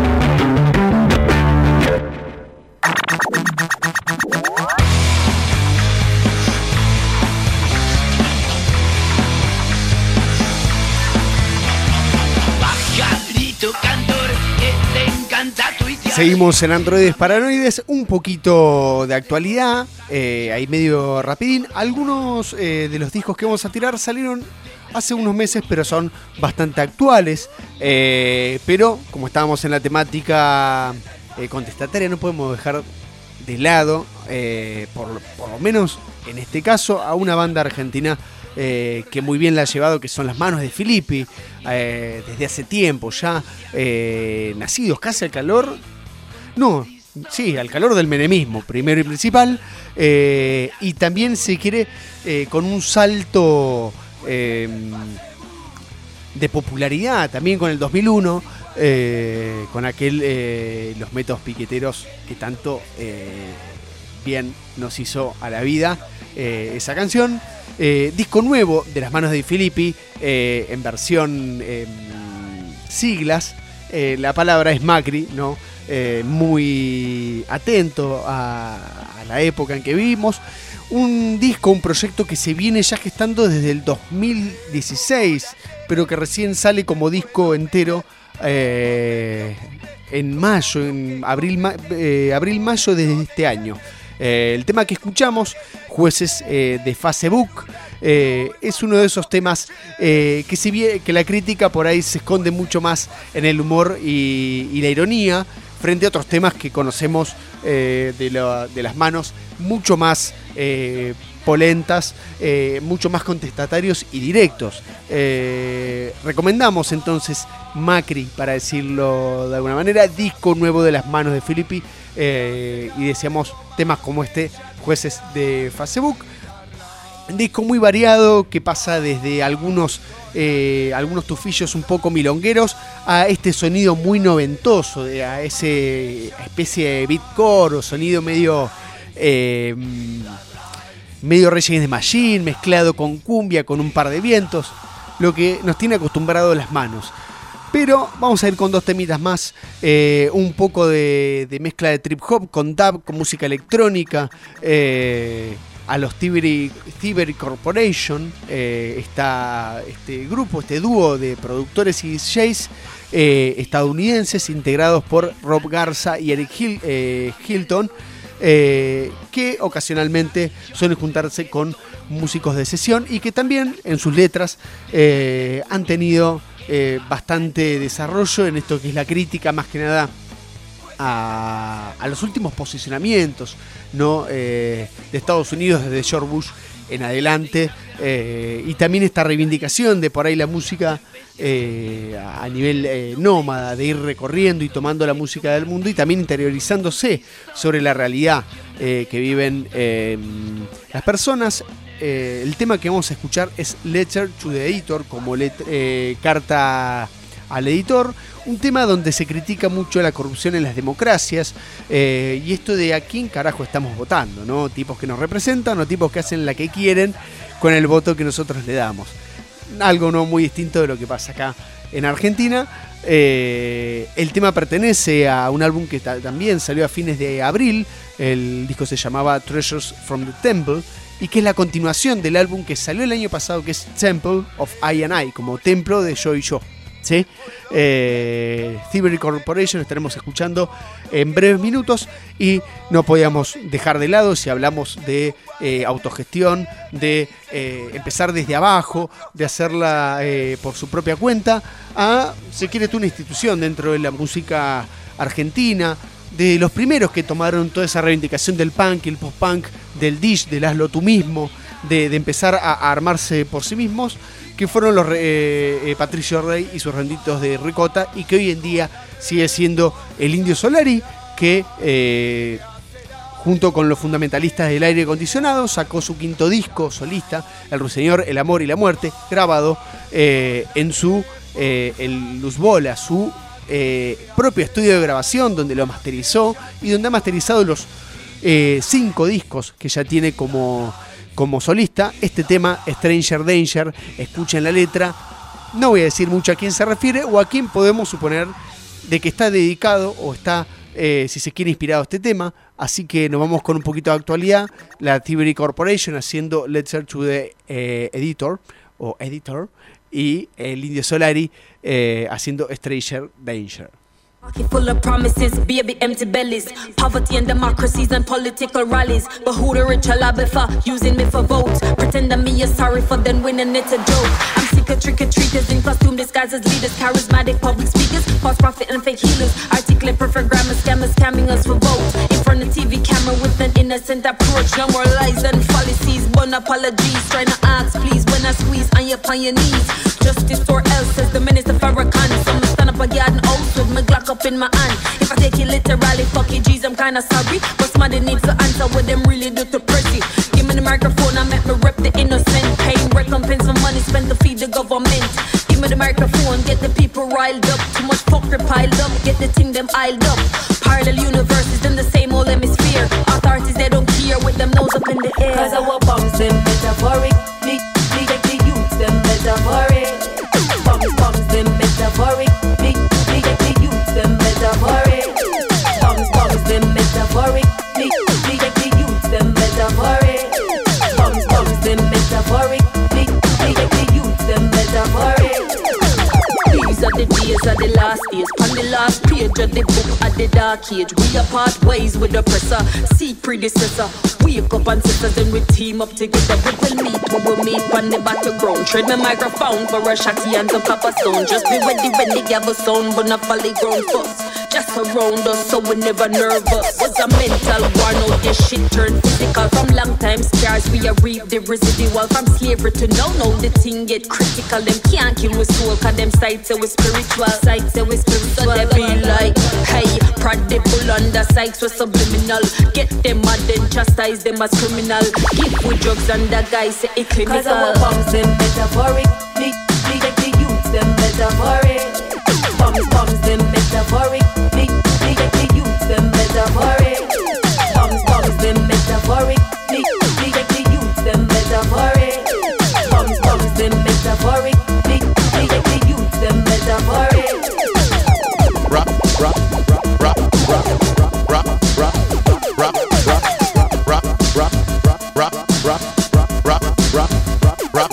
Seguimos en Androides Paranoides, un poquito de actualidad, ahí medio rapidín. Algunos de los discos que vamos a tirar salieron hace unos meses, pero son bastante actuales. Pero como estábamos en la temática contestataria, no podemos dejar de lado, por lo menos en este caso, a una banda argentina que muy bien la ha llevado, que son Las Manos de Filippi, desde hace tiempo ya, nacidos casi al calor. No, sí, al calor del menemismo, primero y principal, y también se quiere con un salto de popularidad, también con el 2001, con aquel Los Métodos Piqueteros que tanto bien nos hizo a la vida esa canción. Disco nuevo de Las Manos de Filippi, en versión siglas, la palabra es Macri, ¿no? Muy atento a la época en que vivimos. Un disco, un proyecto que se viene ya gestando desde el 2016, pero que recién sale como disco entero en mayo, en abril-mayo de este año. El tema que escuchamos, Jueces de Facebook, es uno de esos temas que la crítica por ahí se esconde mucho más en el humor y la ironía, frente a otros temas que conocemos de las manos mucho más polentas, mucho más contestatarios y directos. Recomendamos entonces Macri, para decirlo de alguna manera, disco nuevo de las manos de Filippi, y deseamos temas como este, Jueces de Facebook. Un disco muy variado que pasa desde algunos tufillos un poco milongueros a este sonido muy noventoso, a ese especie de beatcore o sonido medio Rage Against the Machine mezclado con cumbia, con un par de vientos, lo que nos tiene acostumbrado las manos. Pero vamos a ir con dos temitas más, un poco de mezcla de trip hop con dub, con música electrónica, a los Thievery Corporation, está este grupo, este dúo de productores y DJs estadounidenses integrados por Rob Garza y Eric Hilton, que ocasionalmente suelen juntarse con músicos de sesión y que también en sus letras han tenido bastante desarrollo en esto que es la crítica, más que nada a los últimos posicionamientos, ¿no? De Estados Unidos desde George Bush en adelante, y también esta reivindicación de por ahí la música a nivel nómada, de ir recorriendo y tomando la música del mundo y también interiorizándose sobre la realidad que viven las personas. El tema que vamos a escuchar es Letter to the Editor, como carta al editor, un tema donde se critica mucho la corrupción en las democracias, y esto de a quién carajo estamos votando, ¿no? Tipos que nos representan o tipos que hacen la que quieren con el voto que nosotros le damos. Algo no muy distinto de lo que pasa acá en Argentina. El tema pertenece a un álbum que también salió a fines de abril. El disco se llamaba Treasures from the Temple, y que es la continuación del álbum que salió el año pasado, que es Temple of I and I, como templo de yo y yo, ¿sí? Thievery Corporation estaremos escuchando en breves minutos, y no podíamos dejar de lado, si hablamos de autogestión, de empezar desde abajo, de hacerla por su propia cuenta, a, si quieres tú, una institución dentro de la música argentina, de los primeros que tomaron toda esa reivindicación del punk, el post-punk, del dish, del hazlo tú mismo, de empezar a armarse por sí mismos, que fueron los Patricio Rey y sus renditos de ricota, y que hoy en día sigue siendo el Indio Solari, que junto con los fundamentalistas del aire acondicionado sacó su quinto disco solista, El Ruiseñor, el Amor y la Muerte, grabado en su el Luz Bola, su propio estudio de grabación, donde lo masterizó y donde ha masterizado los 5 discos que ya tiene como solista. Este tema, Stranger Danger, escuchen la letra, no voy a decir mucho a quién se refiere o a quién podemos suponer de que está dedicado o está, si se quiere, inspirado este tema. Así que nos vamos con un poquito de actualidad. La Thievery Corporation haciendo Letter to the Editor o Editor, y el Indio Solari haciendo Stranger Danger. Pocket full of promises, baby empty bellies. Poverty and democracies and political rallies. But who the rich are lobby for, using me for votes. Pretend that me is sorry for them winning, it's a joke. I'm sick of trick-or-treaters in costume disguised as leaders. Charismatic public speakers, false prophet and fake healers. Articulate perfect grammar, scammers scamming us for votes. In front of TV camera with an innocent approach. No more lies and fallacies, but apologies. Trying to ask please when I squeeze on your knees. Justice or else, says the minister Farrakhan. So I'ma stand up a garden house with my Glock up in my hand. If I take it literally, fuck it, G's, I'm kinda sorry. But somebody needs to answer what them really do to Percy. Give me the microphone, I make me rep the innocent. Paying recompense for money spent to feed the government. Give me the microphone, get the people riled up. Too much fuckery piled up, get the thing them iled up. Parallel universes in the same old hemisphere. Authorities, they don't care with them nose up in the air. Cause our bombs, them metaphoric. The youths, them metaphoric. Bombs, them metaphoric. The youths, them metaphoric. Bombs, them metaphoric. The youths, metaphoric. The youth them metaphoric. These are the days of the last days. On the last page of the book at the dark age, we apart ways with the oppressor, seek predecessor. Wake up ancestors and we team up together. We will meet on the battleground. Trade my microphone for a shotty and a papa stone. Just be ready when they have a sound, but not folly ground first. Just around us, so we never nervous. Was a mental war, now this shit turned physical. From long time scars, we are reap the residual. From slavery to now the thing get critical. Them can't kill with soul, cause them sights say we spiritual. Sights say we spiritual. So they be like, hey, prod the bull under sights was subliminal. Get them mad and chastise them as criminal. Give with drugs and the guys say it clinical. Cause our bombs them metaphoric. The youth them metaphoric. Bombs them metaphoric. The youth them metaphoric. Bombs them metaphoric. The youth them metaphoric. Bombs them metaphoric. The youth them metaphoric. Rock, rock, rock, rock, rock, rock, rock, rock, rock, rock, rock, rock, rock, rock, rock,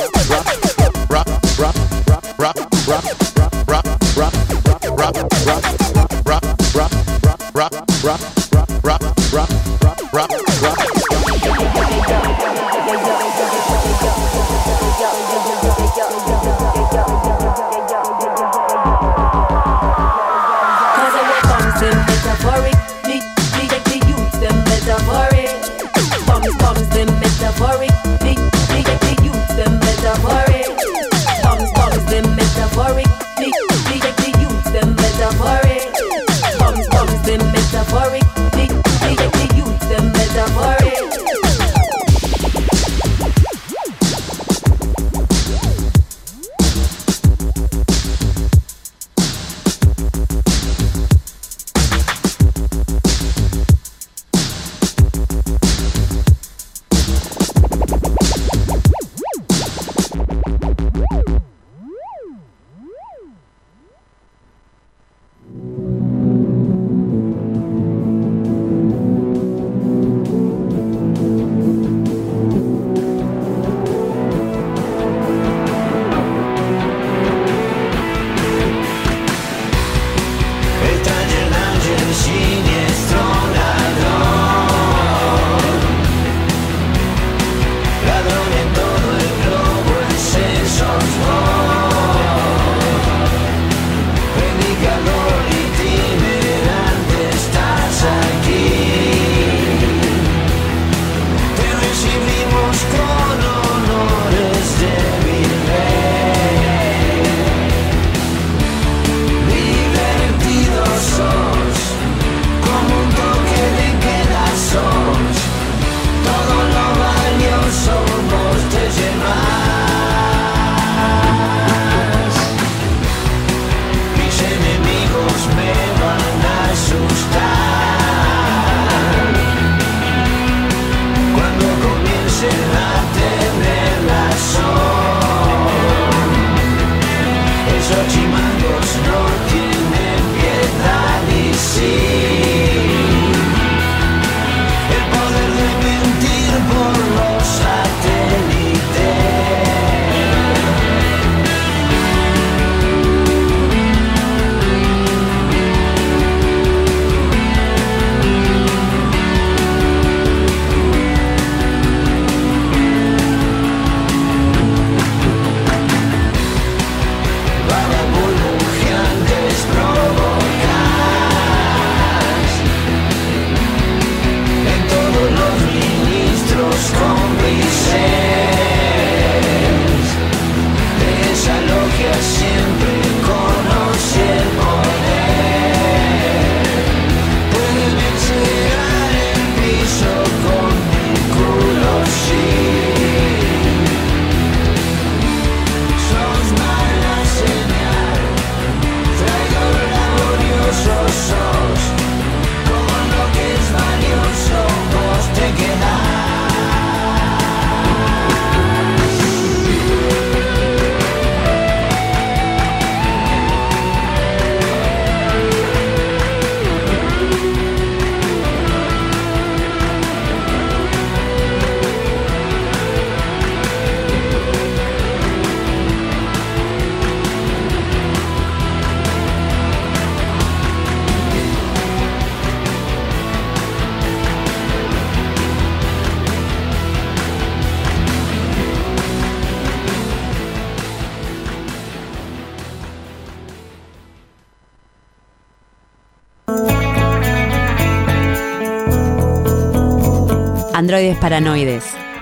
Androides paranoides.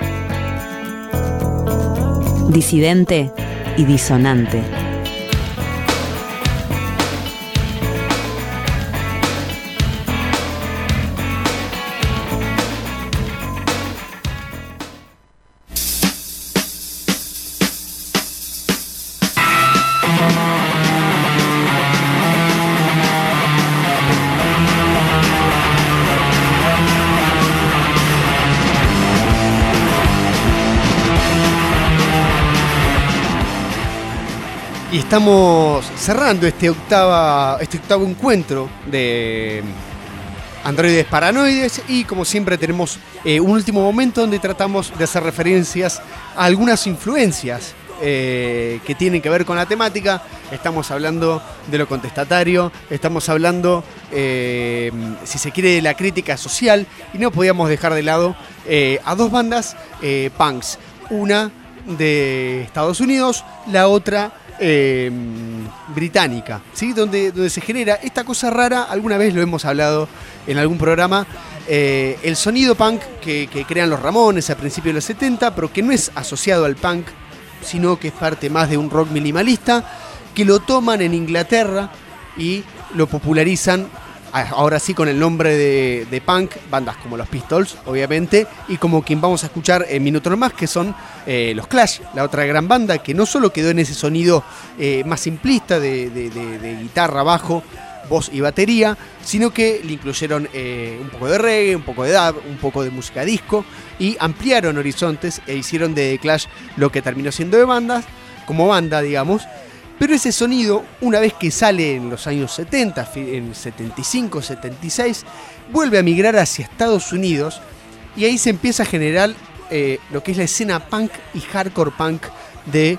Disidente y disonante. Y estamos cerrando este octavo encuentro de Androides Paranoides y como siempre tenemos un último momento donde tratamos de hacer referencias a algunas influencias que tienen que ver con la temática. Estamos hablando de lo contestatario, estamos hablando, si se quiere, de la crítica social y no podíamos dejar de lado a dos bandas punks, una de Estados Unidos, la otra británica, ¿sí? Donde se genera esta cosa rara. Alguna vez lo hemos hablado en algún programa, el sonido punk que crean los Ramones a principios de los 70, pero que no es asociado al punk, sino que es parte más de un rock minimalista, que lo toman en Inglaterra y lo popularizan ahora sí con el nombre de punk, bandas como los Pistols, obviamente, y como quien vamos a escuchar en minutos más, que son los Clash, la otra gran banda que no solo quedó en ese sonido más simplista de guitarra, bajo, voz y batería, sino que le incluyeron un poco de reggae, un poco de dub, un poco de música disco, y ampliaron horizontes e hicieron de The Clash lo que terminó siendo de bandas, como banda, digamos. Pero ese sonido, una vez que sale en los años 70, en 75, 76, vuelve a migrar hacia Estados Unidos y ahí se empieza a generar lo que es la escena punk y hardcore punk de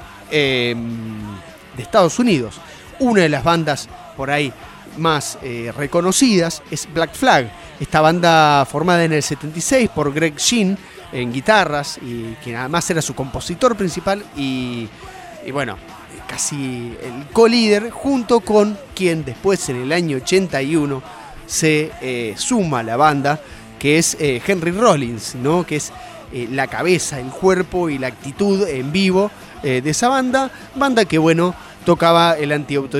Estados Unidos. Una de las bandas por ahí más reconocidas es Black Flag, esta banda formada en el 76 por Greg Ginn en guitarras, y quien además era su compositor principal y bueno, casi el co-líder, junto con quien después en el año 81 se suma a la banda, que es Henry Rollins, ¿no? Que es la cabeza, el cuerpo y la actitud en vivo de esa banda que bueno, tocaba el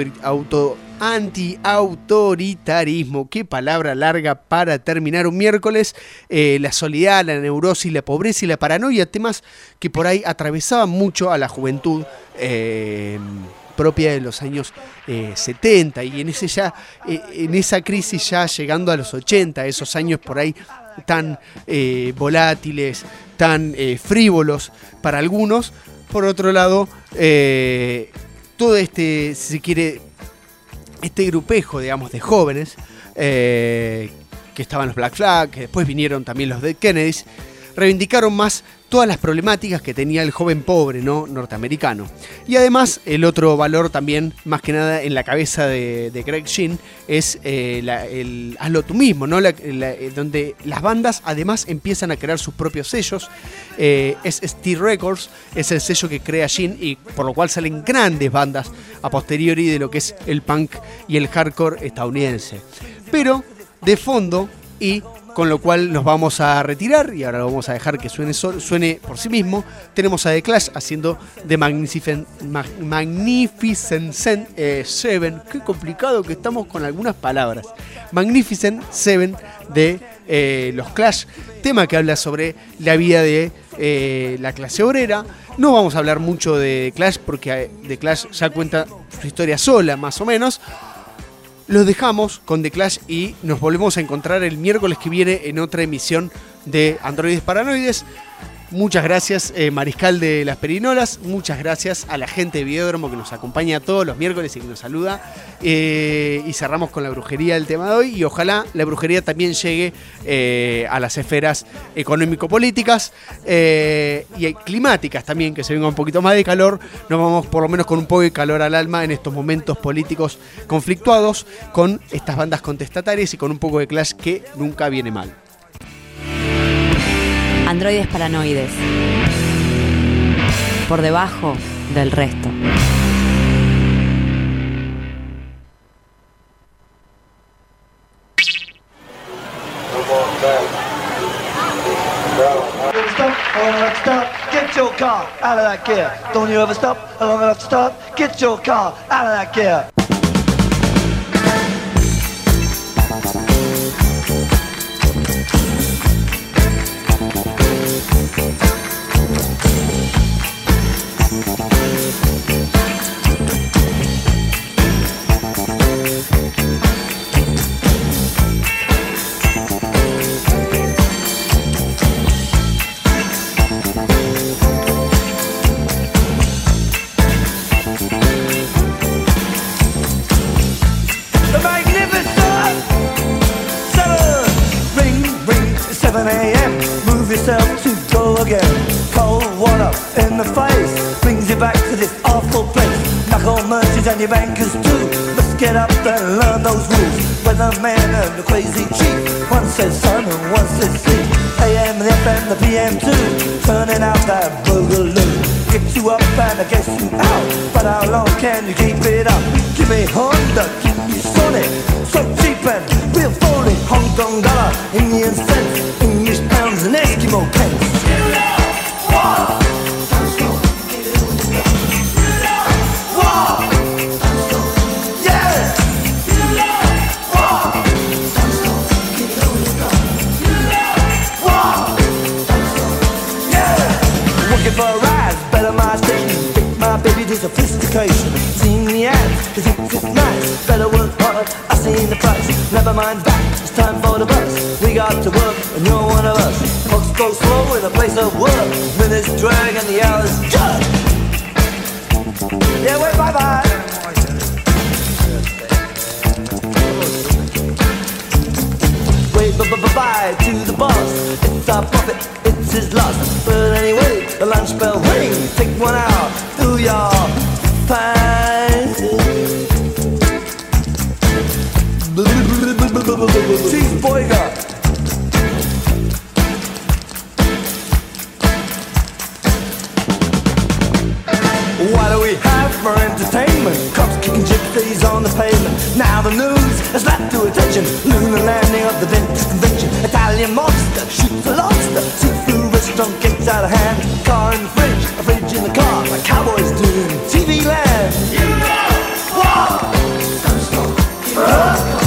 anti-autoritarismo, qué palabra larga para terminar un miércoles, la soledad, la neurosis, la pobreza y la paranoia, temas que por ahí atravesaban mucho a la juventud propia de los años 70, y en esa crisis ya llegando a los 80, esos años por ahí tan volátiles, tan frívolos para algunos. Por otro lado, todo si se quiere, este grupejo, digamos, de jóvenes, que estaban los Black Flag, que después vinieron también los Dead Kennedys, reivindicaron más todas las problemáticas que tenía el joven pobre, ¿no?, norteamericano. Y además, el otro valor también, más que nada en la cabeza de Greg Ginn, es el hazlo tú mismo, ¿no? Donde las bandas además empiezan a crear sus propios sellos. Es Steel Records, es el sello que crea Ginn, y por lo cual salen grandes bandas a posteriori de lo que es el punk y el hardcore estadounidense. Pero de fondo, y con lo cual nos vamos a retirar y ahora lo vamos a dejar que suene por sí mismo, tenemos a The Clash haciendo The Magnificent Seven. Qué complicado que estamos con algunas palabras. Magnificent Seven de los Clash, tema que habla sobre la vida de la clase obrera. No vamos a hablar mucho de Clash porque The Clash ya cuenta su historia sola, más o menos. Los dejamos con The Clash y nos volvemos a encontrar el miércoles que viene en otra emisión de Androides Paranoides. Muchas gracias, Mariscal de las Perinolas. Muchas gracias a la gente de Videódromo que nos acompaña todos los miércoles y que nos saluda. Y cerramos con la brujería del tema de hoy. Y ojalá la brujería también llegue a las esferas económico-políticas y climáticas también, que se venga un poquito más de calor. Nos vamos por lo menos con un poco de calor al alma en estos momentos políticos conflictuados, con estas bandas contestatarias y con un poco de Clash que nunca viene mal. Androides Paranoides. Por debajo del resto. Brown car out of that gear. Don't you ever stop long enough to start. Get your car out of that gear. And your bankers too must get up and learn those rules. Weatherman and the crazy chief, one says sun and one says sleep. AM, the FM, the PM too, turning out that boogaloo. Get you up and I guess you out, but how long can you keep it up? Give me Honda, give me Sonic, so cheap and real phony. Hong Kong dollar, Indian cents, English pounds and Eskimo pence. Whoa! For a ride, better my station. Take my baby to sophistication. Seen the ads, cause it's nice. Better work hard, I seen the price. Never mind that, it's time for the bus. We got to work, and you're one of us. Clocks go slow in a place of work. Minutes drag and the hours judge. Yeah, wait, bye-bye. Wait, bye-bye to the boss. It's our profit, it's his loss. But anyway, the lunch bell ring. Take 1 hour, do your fine. Cheese burger. What do we have for entertainment? Cops kicking gypsies on the pavement. Now the news has slapped to attention. Lunar landing of the dentist convention. Italian monster shoots a lobster. Seafood restaurant gets out of hand. Car in the fridge, a fridge in the car. Like cowboys do in TV land. You know what? Don't stop. You know what?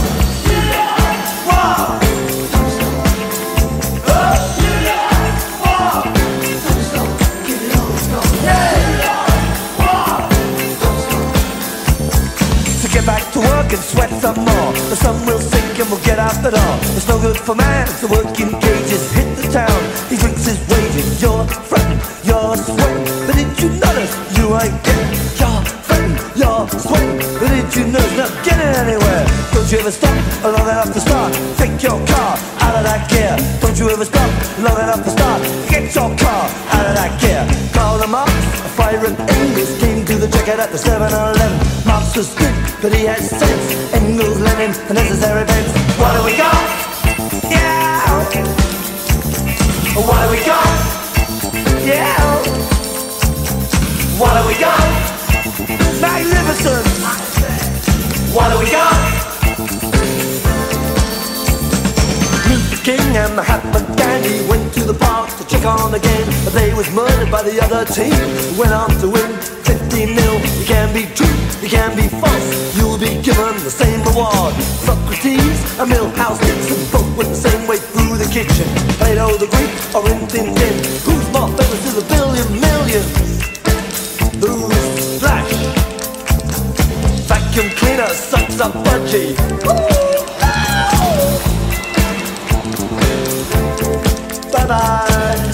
Back to work and sweat some more. The sun will sink and we'll get out the door. It's no good for man, it's the working cages. Hit the town, he drinks his wages. You're fretting, you're sweating, but did you notice you ain't getting? You're fretting, you're sweating, but did you notice not getting anywhere? Don't you ever stop long enough to start? Take your car out of that gear. Don't you ever stop long enough to start? Get your car out of that gear. Call them up, a fire and Engels came to the checkout at the 7-Eleven. Marx was good, but he had sense. Engels, Lenin, and necessary events. What do we got? Yeah. What do we got? Yeah. What do we got? Magnificent. What do we got? Meet the king and Mahatma Gandhi went to the park to check on the game. But they was murdered by the other team. Went on to win 15-0. You can be true, you can be false. You'll be given the same reward. Socrates and Milhouse Nixon both went the same way through the kitchen. Plato the Greek or Rin Tin Tin. Who's more famous to the billion millions? Who's Flash? Vacuum cleaner sucks up budgie. Bye-bye.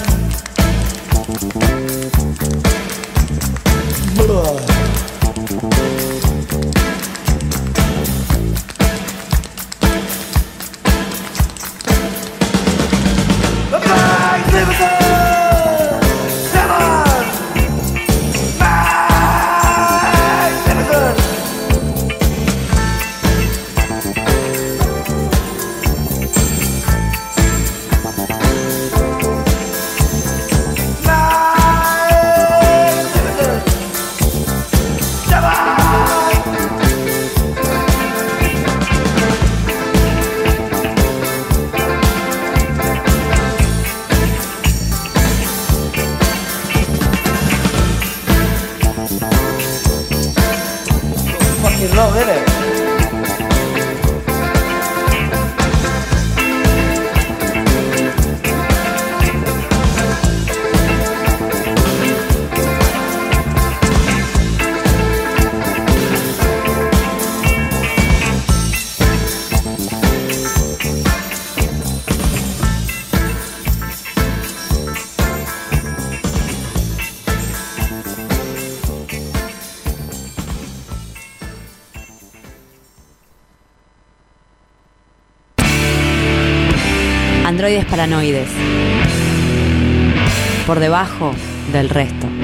poderes. Androides paranoides. Por debajo del resto.